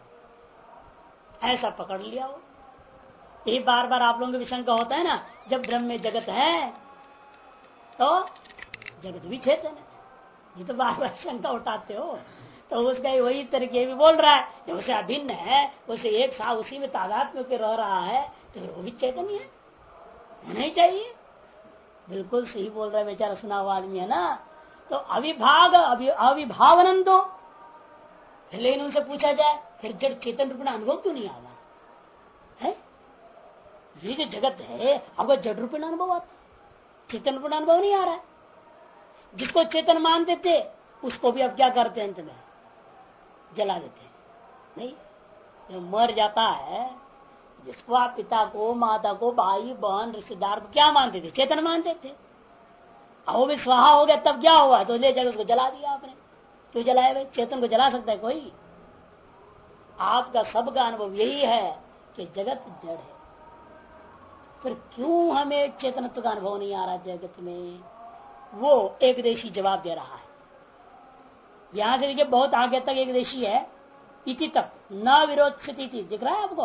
ऐसा पकड़ लिया हो। ये बार बार आप लोगों को विशंका होता है ना, जब ब्रह्म में जगत है तो जगत भी चेतन है, ये तो बार बार शंका उठाते हो। तो उसका वही तरीके भी बोल रहा है, जब उसे अभिन्न है, उसे एक साथ उसी में तादाद में रह रहा है, तो वो भी चेतन ही है, होना ही चाहिए। बिल्कुल सही बोल रहा है बेचारा, सुना हुआ आदमी है ना। तो अविभाग अविभावनन दो, लेकिन उनसे पूछा जाए फिर जड़ चेतन रूप में अनुभव क्यों नहीं आ रहा है? ये जो जगत है आपको जड़ रूप में अनुभव आता, चेतन रूप में अनुभव नहीं आ रहा है। जिसको चेतन मानते थे उसको भी अब क्या करते हैं, अंत में जला देते हैं। नहीं, जो मर जाता है, जिसको आप पिता को, माता को, भाई बहन, रिश्तेदार को क्या मानते थे? चेतन मानते थे। वो भी स्वाहा हो गया तब क्या हुआ? तो ले जाकर उसको जला दिया आपने। क्यों जलाए भाई? चेतन को जला सकता है कोई? आपका सबका अनुभव यही है कि जगत जड़ है। फिर क्यों हमें चेतनत्व का अनुभव नहीं आ रहा जगत में? वो एक देशी जवाब दे रहा है। यहां से देखिए बहुत आगे तक एक देशी है, इति तक न विरोधस्यति दिख रहा है आपको?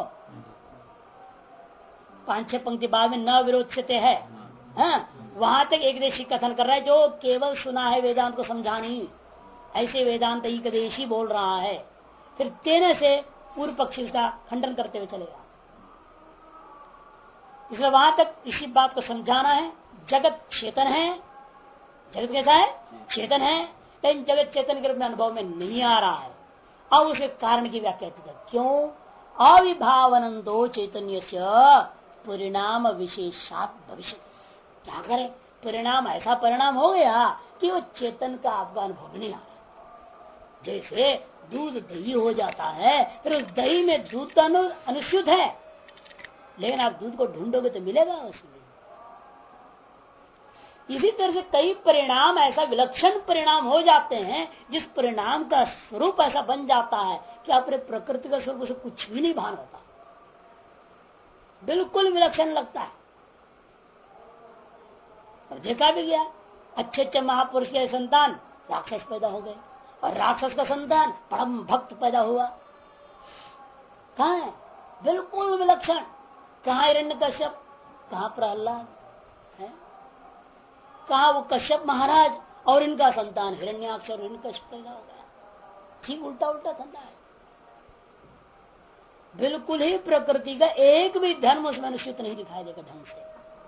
5-6 पंक्ति बाद में न विरोधस्यते है। हाँ, वहां तक एक देशी कथन कर रहा है, जो केवल सुना है वेदांत को समझा नहीं, ऐसे वेदांत एक देशी बोल रहा है। फिर तेने से पूर्व पक्षी का खंडन करते हुए चलेगा। इसलिए वहां तक इसी बात को समझाना है। जगत चेतन है। जगत कैसा है? चेतन है, लेकिन जगत चेतन के रूप में अनुभव में नहीं आ रहा है। अब उसके कारण की व्याख्या कर, क्यों? अविभावनंदो चैतन्य से परिणाम विशेषात भविष्य। क्या करे? परिणाम ऐसा परिणाम हो गया कि वो चेतन का आपका अनुभव नहीं आ रहा। जैसे दूध दही हो जाता है, फिर उस दही में दूध तो अनुशुद्ध है, लेकिन आप दूध को ढूंढोगे तो मिलेगा उसमें। इसी तरह से कई परिणाम ऐसा विलक्षण परिणाम हो जाते हैं, जिस परिणाम का स्वरूप ऐसा बन जाता है कि अपने प्रकृति का स्वरूप से कुछ भी नहीं भान होता, बिल्कुल विलक्षण लगता है। और देखा भी गया, अच्छे अच्छे महापुरुष के संतान राक्षस पैदा हो गए, और राक्षस का संतान परम भक्त पैदा हुआ। कहा है? बिल्कुल विलक्षण। कहाँ हिरण्यकश्यप, कहाँ प्रहलाद है, कहाँ वो कश्यप महाराज और इनका संतान हिरण्याक्ष और हिरण्यकश्यप पैदा हो गया। ठीक उल्टा उल्टा धंधा है। बिल्कुल ही प्रकृति का एक भी धर्म उसमें अनुचित नहीं दिखाई देगा ढंग से।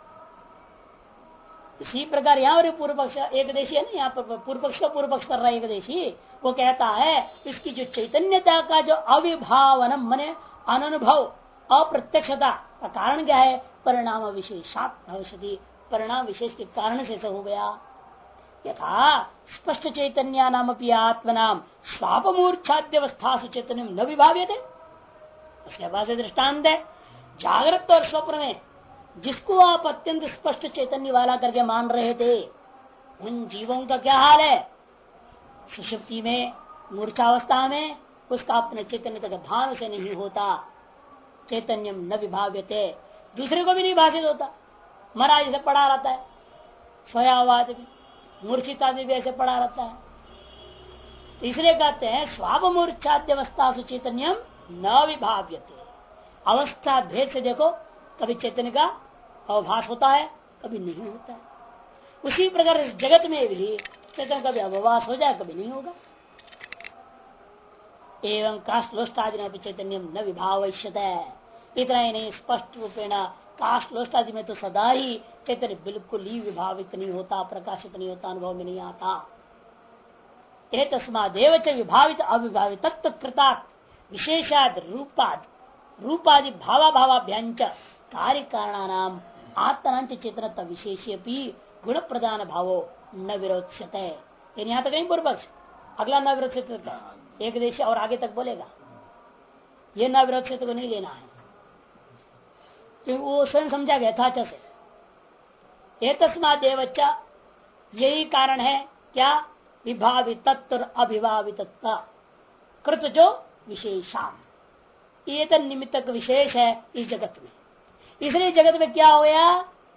इसी प्रकार यहाँ और पूर्व पक्ष एक देशी है ना, यहाँ पर पूर्व पक्ष का पूर्व पक्ष कर रहा है एक देशी, वो कहता है इसकी जो चैतन्यता का जो अविभावनम मने अनुभव अप्रत्यक्षता का कारण क्या है? परिणाम विशेषात भविष्यति, परिणाम विशेष के कारण से हो गया। यथा स्पष्ट चैतन्य नाम अपनी आत्मनाम स्वापमूर्छाद्यवस्था से चैतन्य न विभाव्यते। उसके बाद दृष्टांत है, जागृत और स्वप्न में जिसको आप अत्यंत स्पष्ट चैतन्य वाला करके मान रहे थे, उन जीवों का क्या हाल है? सुषुप्ति में, मूर्छावस्था में उसका अपने चैतन्य का भान से नहीं होता। चैतन्यम न विभाव्यते, दूसरे को भी नहीं भाषित होता। महाराज से पड़ा रहता है, सोयावाद भी, मूर्छित आदमी भी ऐसे पड़ा रहता है। तो इसलिए कहते हैं स्वापमूर्छाद्यवस्था से चैतन्यम न विभाव्यते। अवस्था भेद से देखो, कभी चैतन्य का अवभास होता है, कभी नहीं होता है। उसी प्रकार इस जगत में भी चैतन्य कभी अवभास हो जाए, कभी नहीं होगा। एवं काष्ठलोष्टादि चैतन्यम न विभावश्यते। इतना ही नहीं, स्पष्ट रूपेण काष्ठलोष्टादि में तो सदा ही चैतन्य बिल्कुल ही विभावित नहीं होता, प्रकाशित नहीं होता, अनुभव में नहीं आता। तस्मादेव च विभावित अविभावित तत्व कृतात् विशेषाद रूपादि भावा भावाभ्यंच कार्य कारणानाम आत्मनांच चेतनत्व विशेषी गुण प्रदान भावो न विरोधस्यते। यहाँ तक नहीं पूर्व पक्ष, अगला न विरोधस्यते एक देश और आगे तक बोलेगा। ये न विरोधस्यते को नहीं लेना है, क्योंकि वो स्वयं समझा गया था अच्छे से। तस्मादेव च, यही कारण है क्या? विभावित तत्व अभिभावित कृत जो विशेषा, ये तो निमित्तक विशेष है इस जगत में। इसलिए जगत में क्या हो गया?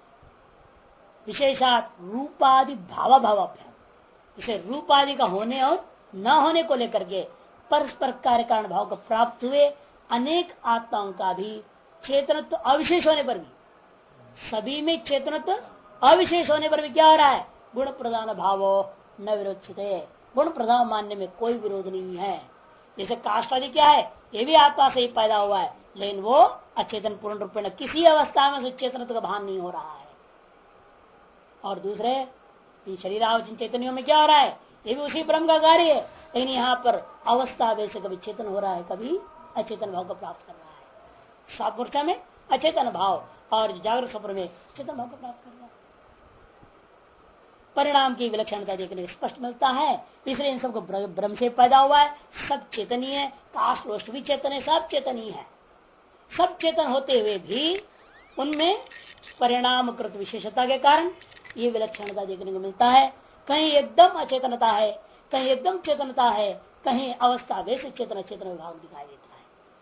विशेषात रूपादि भावा भावाभ्याम, इसे रूपादि का होने और न होने को लेकर के परस्पर कार्य कारण भाव को प्राप्त हुए अनेक आत्माओं का भी चेतनत्व अविशेष होने पर भी, सभी में चेतनत्व अविशेष होने पर भी क्या हो रहा है? गुण प्रधान भावो न विरोधते। गुण प्रधान मानने में कोई विरोध नहीं है। जैसे काष्ठ आदि क्या है? ये भी आत्मा से ही पैदा हुआ है, लेकिन वो अचेतन पूर्ण रूप में किसी अवस्था में चेतनत्व का भान नहीं हो रहा है। और दूसरे शरीर आवचन चैतन्यों में क्या हो रहा है? ये भी उसी ब्रह्म का कार्य है, लेकिन यहाँ पर अवस्था वैसे कभी चेतन हो रहा है, कभी अचेतन भाव को प्राप्त कर रहा है। स्वापूर्चा में अचेतन भाव और जागृत स्वप्न में चेतन भाव को प्राप्त कर रहा है। परिणाम की विलक्षणता देखने को स्पष्ट मिलता है। इसलिए इन सबको ब्रह्म से पैदा हुआ है, सब चेतनीय है, काश लोष्ट भी चेतन है, सब चेतनीय है। सब चेतन होते हुए भी उनमें परिणाम कृत विशेषता के कारण ये विलक्षणता देखने को मिलता है। कहीं एकदम अचेतनता है, कहीं एकदम चेतनता है, कहीं अवस्था वैसे चेतन चेतन विभाग दिखाई देता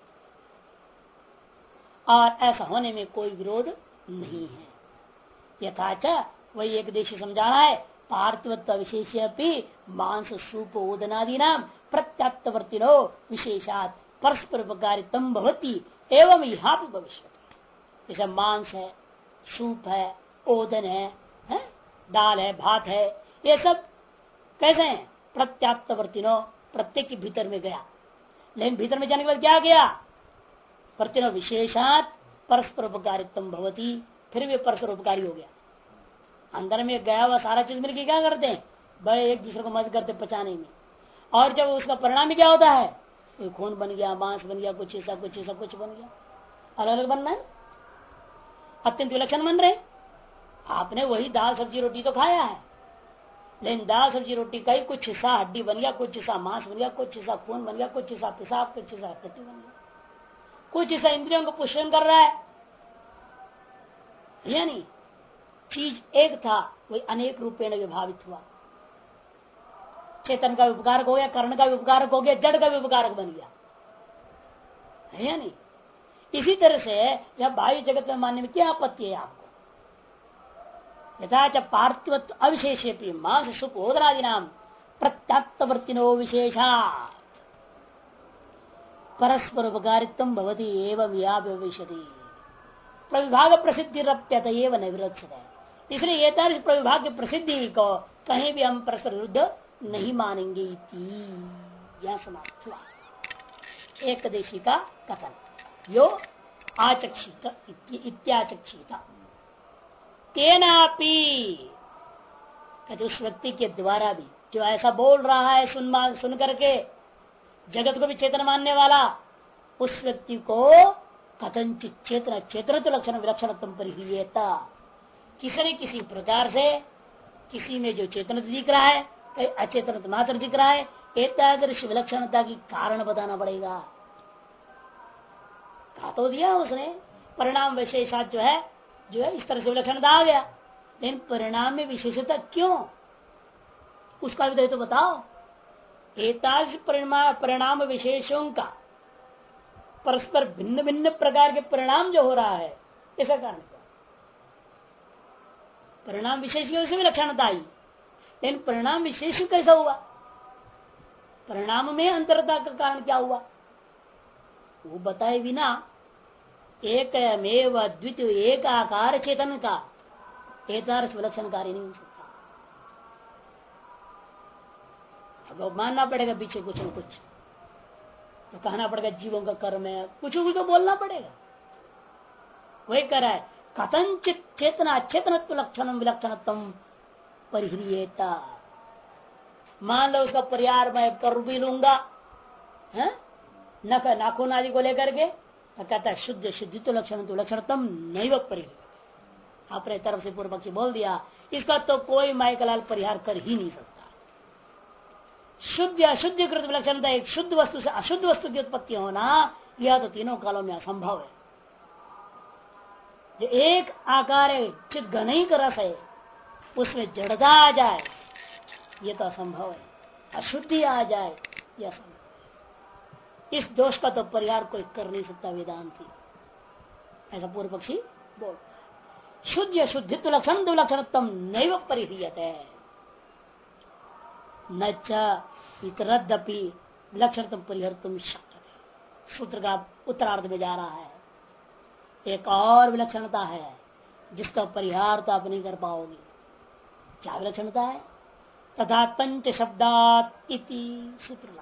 है। और ऐसा होने में कोई विरोध नहीं है। यथाच वही एक देशी समझाना है, पार्थिवत्व विशेष मांस सूप ओदनादि नाम प्रत्यात्वर्तिनो विशेषात परस्पर उपकारितम भवती एवं यहाँ भी भविष्य। जैसे मांस है, सूप है, ओदन है, दाल है, भात है, ये सब कैसे हैं? प्रत्यात्वर्तिनो, प्रत्येक के भीतर में गया, लेकिन भीतर में जाने के बाद क्या गया? प्रतिनो विशेषात परस्पर उपकारितम भवती, फिर भी परस्पर उपकारी हो गया। अंदर में गया हुआ सारा चीज मिलकर क्या करते हैं? बड़े एक दूसरे को मदद करते पचाने में। और जब उसका परिणाम क्या होता है? कोई खून बन गया, मांस बन गया, कुछ ऐसा कुछ ऐसा कुछ बन गया। अलग अलग बनना है, अत्यंत विलक्षण बन रहे। आपने वही दाल सब्जी रोटी तो खाया है, लेकिन दाल सब्जी रोटी का ही कुछ हिस्सा हड्डी बन गया, कुछ हिस्सा मांस बन गया, कुछ हिस्सा खून बन गया, कुछ हिस्सा पेशाब, कुछ हिस्सा टट्टी बन गया, कुछ हिस्सा इंद्रियों को पोषण कर रहा है। यानी चीज एक था, वही अनेक रूपेण विभावित हुआ। चेतन का भी उपकारक हो गया, कर्ण का भी उपकारक हो गया, जड़ का भी उपकारक बन गया, है या नहीं? इसी तरह से यह बाह्य जगत में मानने में क्या आपत्ति है आपको? यथा पार्थिवत्व अविशेषे मांस सुख ओदनादि नाम प्रत्यात्वर्तिनो विशेषात् परस्पर उपकारित्वं भवति एवं व्यापविशति प्रविभाग प्रसिद्धि रप्यत एवं निवृत्त। इसलिए ये प्रविभाग की प्रसिद्धि को कहीं भी हम परस्पर विरुद्ध नहीं मानेंगे। यह समाप्त हुआ एकदेशी का कथन। यो आचक्षित इत्याचक्षित तेनापि, उस व्यक्ति के द्वारा भी जो ऐसा बोल रहा है सुन करके जगत को भी चेतन मानने वाला, उस व्यक्ति को कथनचित चेतन चेतन तो लक्षण विलक्षणत्म परिह्रियेता, किसी न किसी प्रकार से किसी में जो चेतन दिख रहा है, कहीं अचेतन मात्र दिख रहा है, एतादृश विलक्षणता की कारण बताना पड़ेगा। कहा तो दिया उसने, परिणाम विशेषात जो है इस तरह से विलक्षणता आ गया, लेकिन परिणाम में विशेषता क्यों, उसका भी तो बताओ। एतादृश परिणाम विशेषों का परस्पर भिन्न भिन्न प्रकार के परिणाम जो हो रहा है, इसका कारण क्या? परिणाम विशेष की विलक्षणता आई, लेकिन परिणाम विशेष कैसा हुआ? परिणाम में अंतरता का कारण क्या हुआ वो बताए बिना एकमेव द्वितीय एक आकार चेतन का एतादृश विलक्षण कार्य नहीं हो सकता। अब मानना पड़ेगा पीछे कुछ न कुछ तो कहना पड़ेगा, जीवों का कर्म है, कुछ कुछ तो बोलना पड़ेगा। वही कह रहा है कथनचित चेतना चेतनत्व लक्षण विलक्षणत्म परिह्रियेता। मान लो उसका परिहार मैं कर भी लूंगा, नाखून आदि को लेकर के कहता है शुद्ध शुद्धि तो लक्षणतम नहीं परिहार। अपने तरफ से पूर्व पक्षी बोल दिया, इसका तो कोई माइकलाल परिहार कर ही नहीं सकता। शुद्ध अशुद्ध कृत विलक्षणता, एक शुद्ध वस्तु से अशुद्ध वस्तु की उत्पत्ति होना यह तो तीनों कालों में असंभव है। जो एक आकार है, चित घन ही का रस है, उसमें जड़ता आ जाए ये तो असंभव है, अशुद्धि आ जाए यह असंभव है। इस दोष का तो परिहार कोई कर नहीं सकता वेदांती, ऐसा पूर्व पक्षी बोल। शुद्ध शुद्धित्व लक्षण दुलक्षणत्म नैव परिह्रियते न इतरदपि विलक्षणत्म परिहर्तुम शक्यते। सूत्र का उत्तरार्ध में जा रहा है, एक और विलक्षणता है जिसका परिहार तो आप नहीं कर पाओगे। क्या विलक्षणता है? तथा पंच शब्दात इति सूत्र लाया।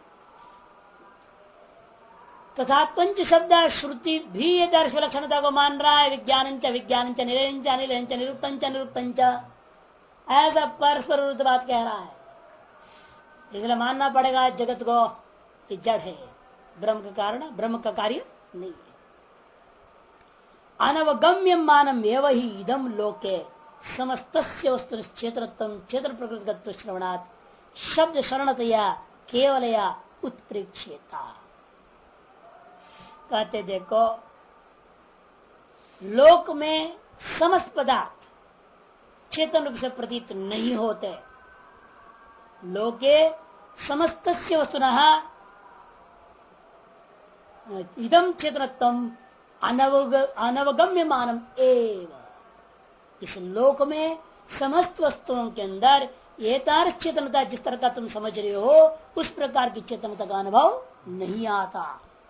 तथा पंच शब्द श्रुति भी ये दर्श विलक्षणता को मान रहा है। विज्ञान विज्ञान निरंच निरुक्त ऐसा परस्पर विरुद्ध बात कह रहा है। इसलिए मानना पड़ेगा जगत को कि जड़ है, ब्रह्म का कारण ब्रह्म का कार्य नहीं है। अनवगम्य मानम एवं ही इदम लोके समस्त वस्तु क्षेत्र क्षेत्र प्रकृतिगत श्रवणात् शब्द शरणतया केवलया उत्प्रेक्षेता। कहते देखो लोक में समस्त पदार्थ चेतन रूप से प्रतीत नहीं होते। लोके समस्त वस्तुनः इदम चेतनत्वम अनवगम्य मानम एव। इस लोक में समस्त वस्तुओं के अंदर एतार चेतनता जिस तरह का तुम समझ रहे हो उस प्रकार की चेतनता का अनुभव नहीं आता।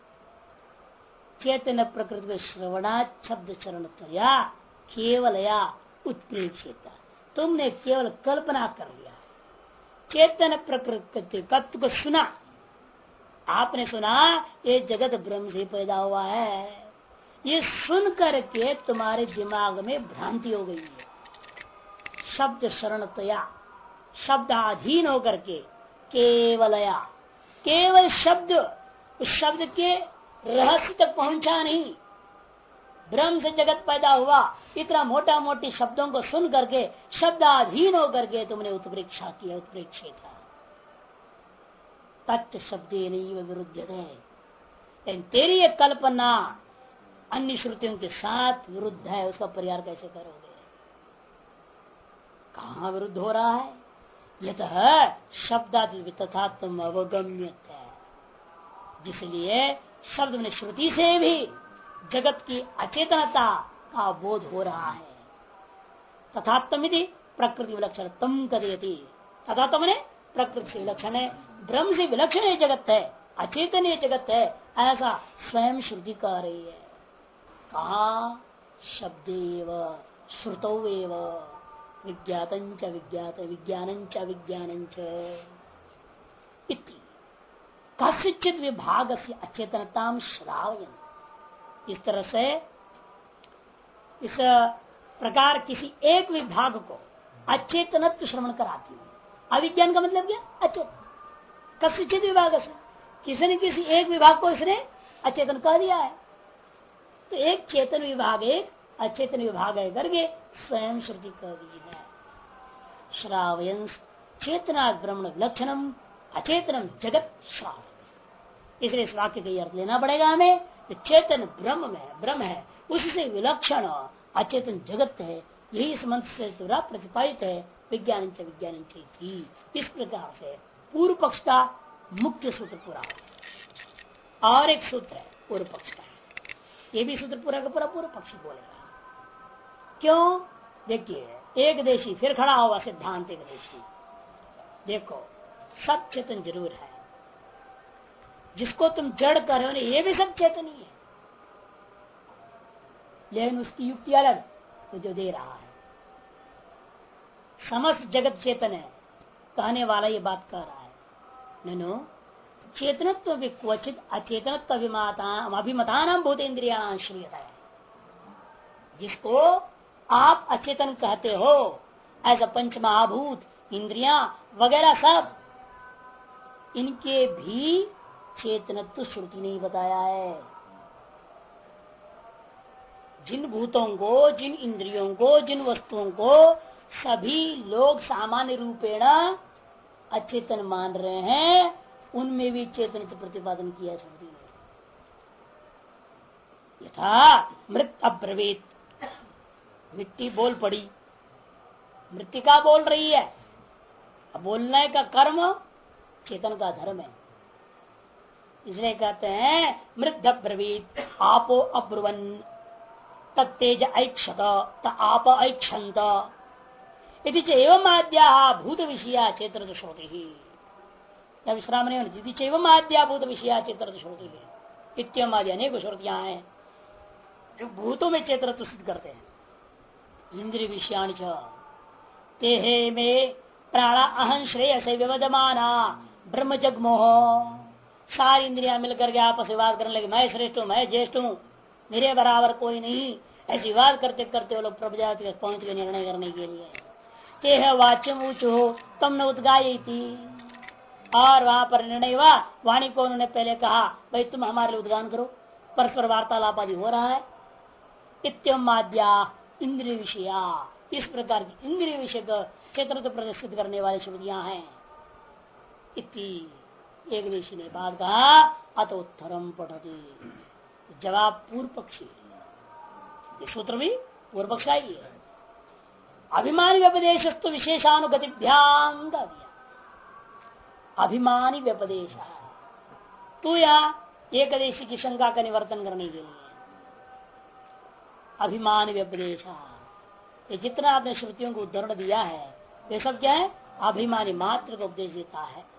चेतन प्रकृति श्रवणा शब्द चरणतया केवलया उत्प्रेक्षित। तुमने केवल कल्पना कर लिया है। चेतन प्रकृति तत्व को सुना, आपने सुना ये जगत ब्रह्म से पैदा हुआ है, ये सुन करके तुम्हारे दिमाग में भ्रांति हो गई है। शब्द शरणतया शब्दाधीन होकर के केवलया केवल शब्द उस शब्द के रहस्य तक पहुंचा नहीं। ब्रह्म से जगत पैदा हुआ इतना मोटा मोटी शब्दों को सुन करके शब्दाधीन होकर के तुमने उत्प्रेक्षा किया, उत्प्रेक्षित तत् शब्द नहीं विरुद्ध है। लेकिन तेरी ये कल्पना अन्य श्रुतियों के साथ विरुद्ध है, उसका परिहार कैसे करोगे? कहाँ विरुद्ध हो रहा है? यतः शब्दादि तथा तुम अवगम्यत है, जिसलिए शब्द में श्रुति से भी जगत की अचेतनता का बोध हो रहा है। तथात्म यदि प्रकृति विलक्षण तम कदयति, तथा तुमने प्रकृति से विलक्षण है, ब्रह्म से विलक्षण ये जगत है, अचेतन ये जगत है, ऐसा स्वयं श्रुति कह रही है। कहा शब्देव श्रुतौवेव विज्ञातंच विज्ञात विज्ञानंच विज्ञानंच इति कस्यचित् विभाग से अचेतनता श्रावयन्। इस तरह से इस प्रकार किसी एक विभाग को अचेतनत्व श्रवण कराती है। अविज्ञान का मतलब क्या? अचेतन। कस्यचित् विभाग से किसी न किसी एक विभाग को इसने अचेतन कह दिया है। तो एक चेतन विभाग एक अचेतन विभाग है करके स्वयं श्रुति कह दी है। श्रावयन् चेतना ब्रह्म लक्षणम अचेतनम जगत श्राव। इसलिए इस वाक्य का अर्थ लेना पड़ेगा हमें। चेतन ब्रह्म है, उससे विलक्षण अचेतन जगत है, यही इस मंत्र से पूरा प्रतिपादित है। विज्ञान थी। इस प्रकार से पूर्व पक्ष का मुख्य सूत्र पूरा हो। और एक सूत्र है पूर्व पक्ष का, ये भी सूत्र पूरा का पूरा पूर्व पक्षी बोलेगा। क्यों? देखिए एक देशी फिर खड़ा हुआ सिद्धांत एक देशी। देखो सब चेतन जरूर है, जिसको तुम जड़ कर रहे हो ये भी सब चेतन ही है, लेकिन उसकी युक्ति अलग तो जो दे रहा है। समस्त जगत चेतन है कहने वाला ये बात कह रहा है। ननु चेतनत्व भी क्वचित अचेतनत्व अभिमतान भूतेन्द्रिया श्रूयता है। जिसको आप अचेतन कहते हो, ऐसा पंच महाभूत इंद्रियां वगैरह सब, इनके भी चेतनत्व श्रुति नहीं बताया है। जिन भूतों को, जिन इंद्रियों को, जिन वस्तुओं को सभी लोग सामान्य रूपेण अचेतन मान रहे हैं, उनमें भी चेतन प्रतिपादन किया श्रुति ने। यथा मृत अब्रवीत, मिट्टी बोल पड़ी, मृतिका बोल रही है। अब बोलने का कर्म चेतन का धर्म है, इसलिए कहते हैं मृत अब्रवीत आपो अब्रुवन तत्तेज ऐक्षत त आप ऐक्षंत यदि एवं आद्या भूत विषया चेत्र श्रोति ही। विश्राम नहीं होती चैवम आद्या भूत विषया चेत्र श्रोति ही। इत्यम आदि अनेक श्रुतियां हैं जो भूतों में चेतरत्व सिद्ध करते हैं। इंद्रिय विषयाणि तेहे में प्राणा अहं श्रेय से विवदमाना ब्रह्म जगमोह। सारी इंद्रियां मिलकर के आपस में बात करने लगे, मैं श्रेष्ठ हूँ, मैं ज्येष्ठ हूँ, मेरे बराबर कोई नहीं। ऐसी बात करते करते वो लोग प्रभुजाति तक पहुंच गए निर्णय करने के लिए। तेह वाच्यम ऊचो तम न उद्गाई थी, और वहां पर निर्णय हुआ। वाणी को उन्होंने पहले कहा भाई तुम हमारे लिए उद्गान करो, परस्पर वार्तालाप आदि हो रहा है। इत्यम आद्या इंद्रिय विषया, इस प्रकार की इंद्रिय विषय क्षेत्र प्रदर्शित करने वाली श्रुतियां हैं। इति एक ऋषि ने बात कहा अतोत्तरम पठती, जवाब पूर्व पक्षी, सूत्र भी पूर्व पक्ष का ही है। अभिमानी व्यपदेशस्तु विशेषानुगतिभ्याम का दिया। अभिमानी व्यपदेश तो यहाँ एकदेशी की शंका का निवर्तन करने के लिए अभिमानी व्यपदेश, ये जितना आपने श्रुतियों को उदाहरण दिया है वे सब क्या है, अभिमानी मात्र को उपदेश देता है।